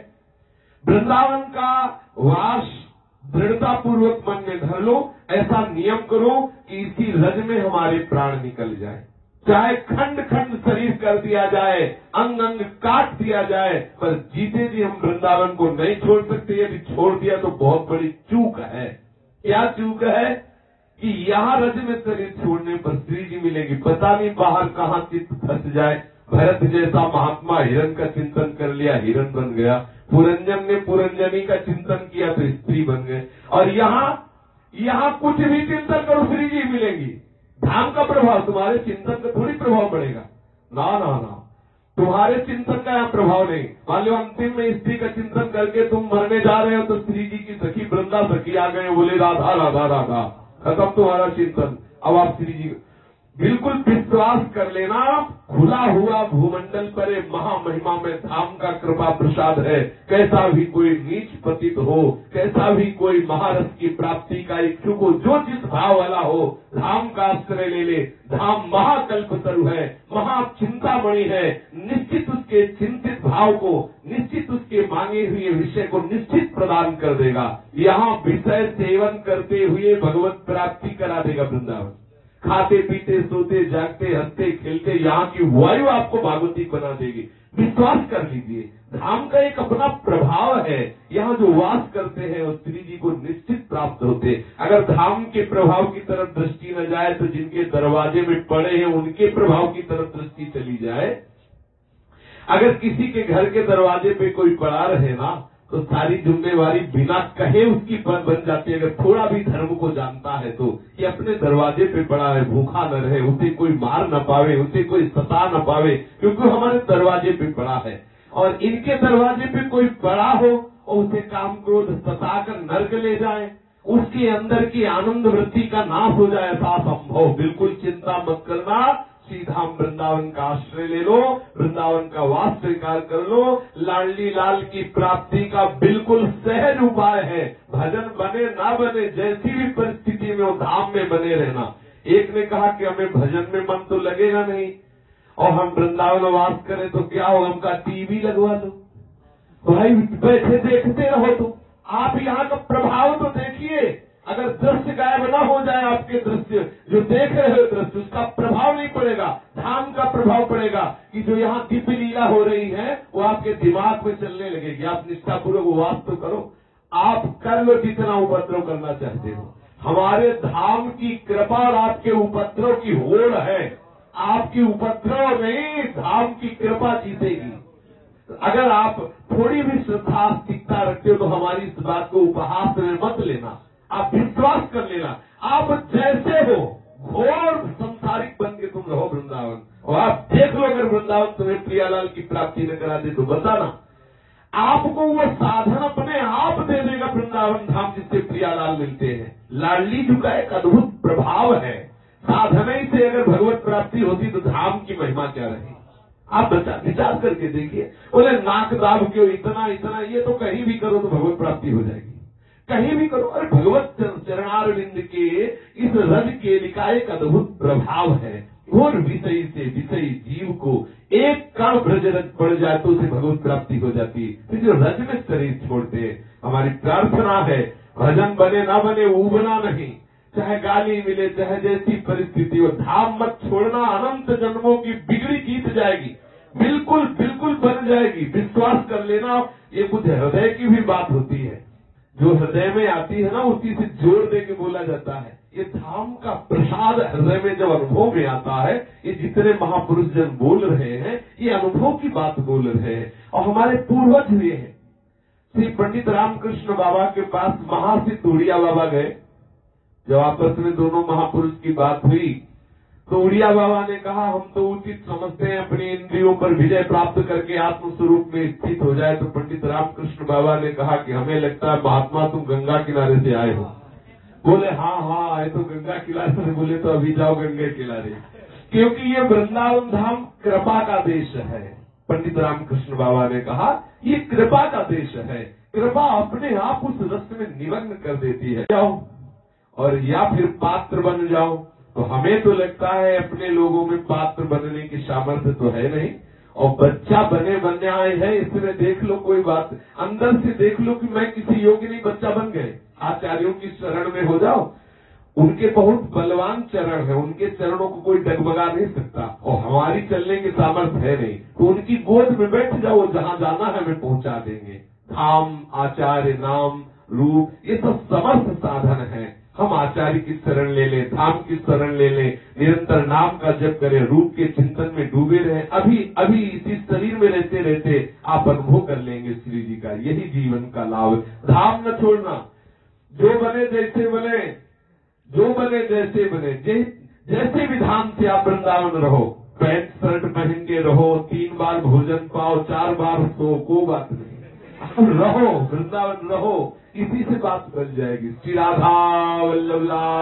वृंदावन का वास दृढ़ता पूर्वक मन में धर लो, ऐसा नियम करो कि इसी रज में हमारे प्राण निकल जाए। चाहे खंड खंड शरीर कर दिया जाए, अंग अंग काट दिया जाए, पर जीते जी हम वृंदावन को नहीं छोड़ सकते। यदि छोड़ दिया तो बहुत बड़ी चूक है। क्या चूक है कि यहाँ रज में शरीर छोड़ने पर श्री जी मिलेगी, पता नहीं बाहर कहाँ चित्त फंस जाए। भरत जैसा महात्मा हिरण का चिंतन कर लिया, हिरण बन गया। पुरंजन ने पुरंजनी का चिंतन किया तो स्त्री बन गए। और यहाँ यहाँ कुछ भी चिंतन करो श्री जी मिलेंगी। धाम का प्रभाव तुम्हारे चिंतन का थोड़ी प्रभाव पड़ेगा, ना ना ना, तुम्हारे चिंतन का यहाँ प्रभाव नहीं। मान लो अंतिम में स्त्री का चिंतन करके तुम मरने जा रहे हो तो श्री जी की सखी वृंदा सखी आ गए, बोले राधा राधा राधा, खत्म तुम्हारा चिंतन। अब आप श्री जी बिल्कुल विश्वास कर लेना, खुला हुआ भूमंडल पर महामहिमा में धाम का कृपा प्रसाद है। कैसा भी कोई नीच पतित हो, कैसा भी कोई महारस की प्राप्ति का इच्छुक हो, जो जिस भाव वाला हो, धाम का आश्रय ले ले। धाम महाकल्प तरु है, महाचिंतामणि है। निश्चित उसके चिंतित भाव को, निश्चित उसके मांगे हुए विषय को निश्चित प्रदान कर देगा। यहाँ विषय सेवन करते हुए भगवत प्राप्ति करा देगा वृंदावन। खाते पीते सोते जागते हंसते खेलते यहाँ की वायु आपको भागवतिक बना देगी। विश्वास कर लीजिए, धाम का एक अपना प्रभाव है। यहाँ जो वास करते हैं वो श्री जी को निश्चित प्राप्त होते। अगर धाम के प्रभाव की तरफ दृष्टि न जाए तो जिनके दरवाजे में पड़े हैं उनके प्रभाव की तरफ दृष्टि चली जाए। अगर किसी के घर के दरवाजे पे कोई पड़ा रहे ना तो सारी जिम्मेवारी बिना कहे उसकी बन बन जाती है। अगर थोड़ा भी धर्म को जानता है तो कि अपने दरवाजे पे पड़ा है, भूखा न रहे, उसे कोई मार न पावे, उसे कोई सता न पावे, क्योंकि हमारे दरवाजे पे पड़ा है। और इनके दरवाजे पे कोई पड़ा हो और उसे काम क्रोध सताकर नर्क ले जाए, उसके अंदर की आनंद वृत्ति का नाश हो जाए, ऐसा संभव। बिल्कुल चिंता मत करना, सीधा वृंदावन का आश्रय ले लो, वृंदावन का वास स्वीकार कर लो। लाडली लाल की प्राप्ति का बिल्कुल सहज उपाय है। भजन बने ना बने, जैसी भी परिस्थिति में हो, धाम में बने रहना। एक ने कहा कि हमें भजन में मन तो लगेगा नहीं और हम वृंदावन वास करें तो क्या हो, हमका टीवी लगवा दो भाई, बैठे देखते रहो। तो आप यहाँ का प्रभाव तो देखिए। अगर दृश्य गायब न हो जाए, आपके दृश्य जो देख रहे हो दृश्य, उसका प्रभाव नहीं पड़ेगा। धाम का प्रभाव पड़ेगा कि जो यहाँ दिव्य लीला हो रही है वो आपके दिमाग में चलने लगेगी। आप निष्ठापूर्वक वास तो करो, आप कर लो जितना उपद्रव करना चाहते हो। हमारे धाम की कृपा और आपके उपद्रव की होड़ है। आपकी उपद्रव नहीं, धाम की कृपा जीतेगी। अगर आप थोड़ी भी श्रद्धा आस्तिकता रखते हो तो हमारी इस बात को उपहास में मत लेना, आप विश्वास कर लेना। आप जैसे हो घोर संसारिक बन के तुम रहो वृंदावन, और आप देख लो अगर वृंदावन तुम्हें प्रियालाल की प्राप्ति न करा दे तो बताना, आपको वो साधन अपने आप दे देगा वृंदावन धाम, जिससे प्रियालाल मिलते हैं। लाडली जी का एक अद्भुत प्रभाव है। साधना ही से अगर भगवत प्राप्ति होती तो धाम की महिमा क्या रही। आप विचार करके देखिए। बोले नाक दाब क्यों, इतना इतना, ये तो कहीं भी करो तो भगवत प्राप्ति हो जाएगी, कहीं भी करो। अरे भगवत चरणारविंद के इस रज के लिखा एक अद्भुत प्रभाव है। घोर विषयी से विषयी जीव को एक कण ब्रज रज पड़ जाए तो उसे भगवत प्राप्ति हो जाती है। फिर जो रज में शरीर छोड़ते हैं, हमारी प्रार्थना है भजन बने ना बने उबना नहीं, चाहे गाली मिले चाहे जैसी परिस्थिति हो, धाम मत छोड़ना। अनंत जन्मों की बिगड़ी जीत जाएगी, बिल्कुल बिल्कुल बन जाएगी। विश्वास कर लेना। ये कुछ हृदय की भी बात होती है, जो हृदय में आती है ना उसी से जोड़ दे के बोला जाता है। ये धाम का प्रसाद हृदय में जब अनुभव में आता है, ये जितने महापुरुष जन बोल रहे हैं ये अनुभव की बात बोल रहे हैं। और हमारे पूर्वज हुए हैं। श्री पंडित रामकृष्ण बाबा के पास महासिद्ध उड़िया बाबा गए। जब आपस में दोनों महापुरुष की बात हुई तो उड़िया बाबा ने कहा हम तो उचित समझते हैं अपनी इंद्रियों पर विजय प्राप्त करके आत्म स्वरूप में स्थित हो जाए। तो पंडित रामकृष्ण बाबा ने कहा कि हमें लगता है महात्मा तुम गंगा किनारे से आए हो। बोले हाँ हाँ आए तो गंगा किनारे से। बोले तो अभी जाओ गंगे किनारे, क्योंकि ये वृंदावन धाम कृपा का देश है। पंडित रामकृष्ण बाबा ने कहा ये कृपा का देश है, कृपा अपने आप उस रस में निमग्न कर देती है। जाओ और या फिर पात्र बन जाओ। तो हमें तो लगता है अपने लोगों में पात्र बनने की सामर्थ्य तो है नहीं, और बच्चा बने बनने आए हैं इसमें देख लो कोई बात, अंदर से देख लो कि मैं किसी योग्य नहीं, बच्चा बन गए। आचार्यों की शरण में हो जाओ, उनके बहुत बलवान चरण है, उनके चरणों को कोई डगमगा नहीं सकता, और हमारी चलने की सामर्थ्य है नहीं, तो उनकी गोद में बैठ जाओ, जहाँ जाना है हमें पहुंचा देंगे। धाम, आचार्य, नाम, रूप, ये सब समर्थ साधन है। हम आचार्य की शरण ले लें, धाम की शरण ले लें, निरंतर नाम का जप करें, रूप के चिंतन में डूबे रहें। अभी अभी इसी शरीर में रहते रहते आप अनुभव कर लेंगे श्री जी का। यही जीवन का लाभ। धाम न छोड़ना, जो बने जैसे बने, जो बने जैसे बने, जैसे विधान से आप वृंदावन रहो, पैंट शर्ट पहन के रहो, तीन बार भोजन पाओ, चार बार सो, को बात नहीं, रहो वृंदावन रहो, इसी से बात बन जाएगी। श्री राधा वल्लभ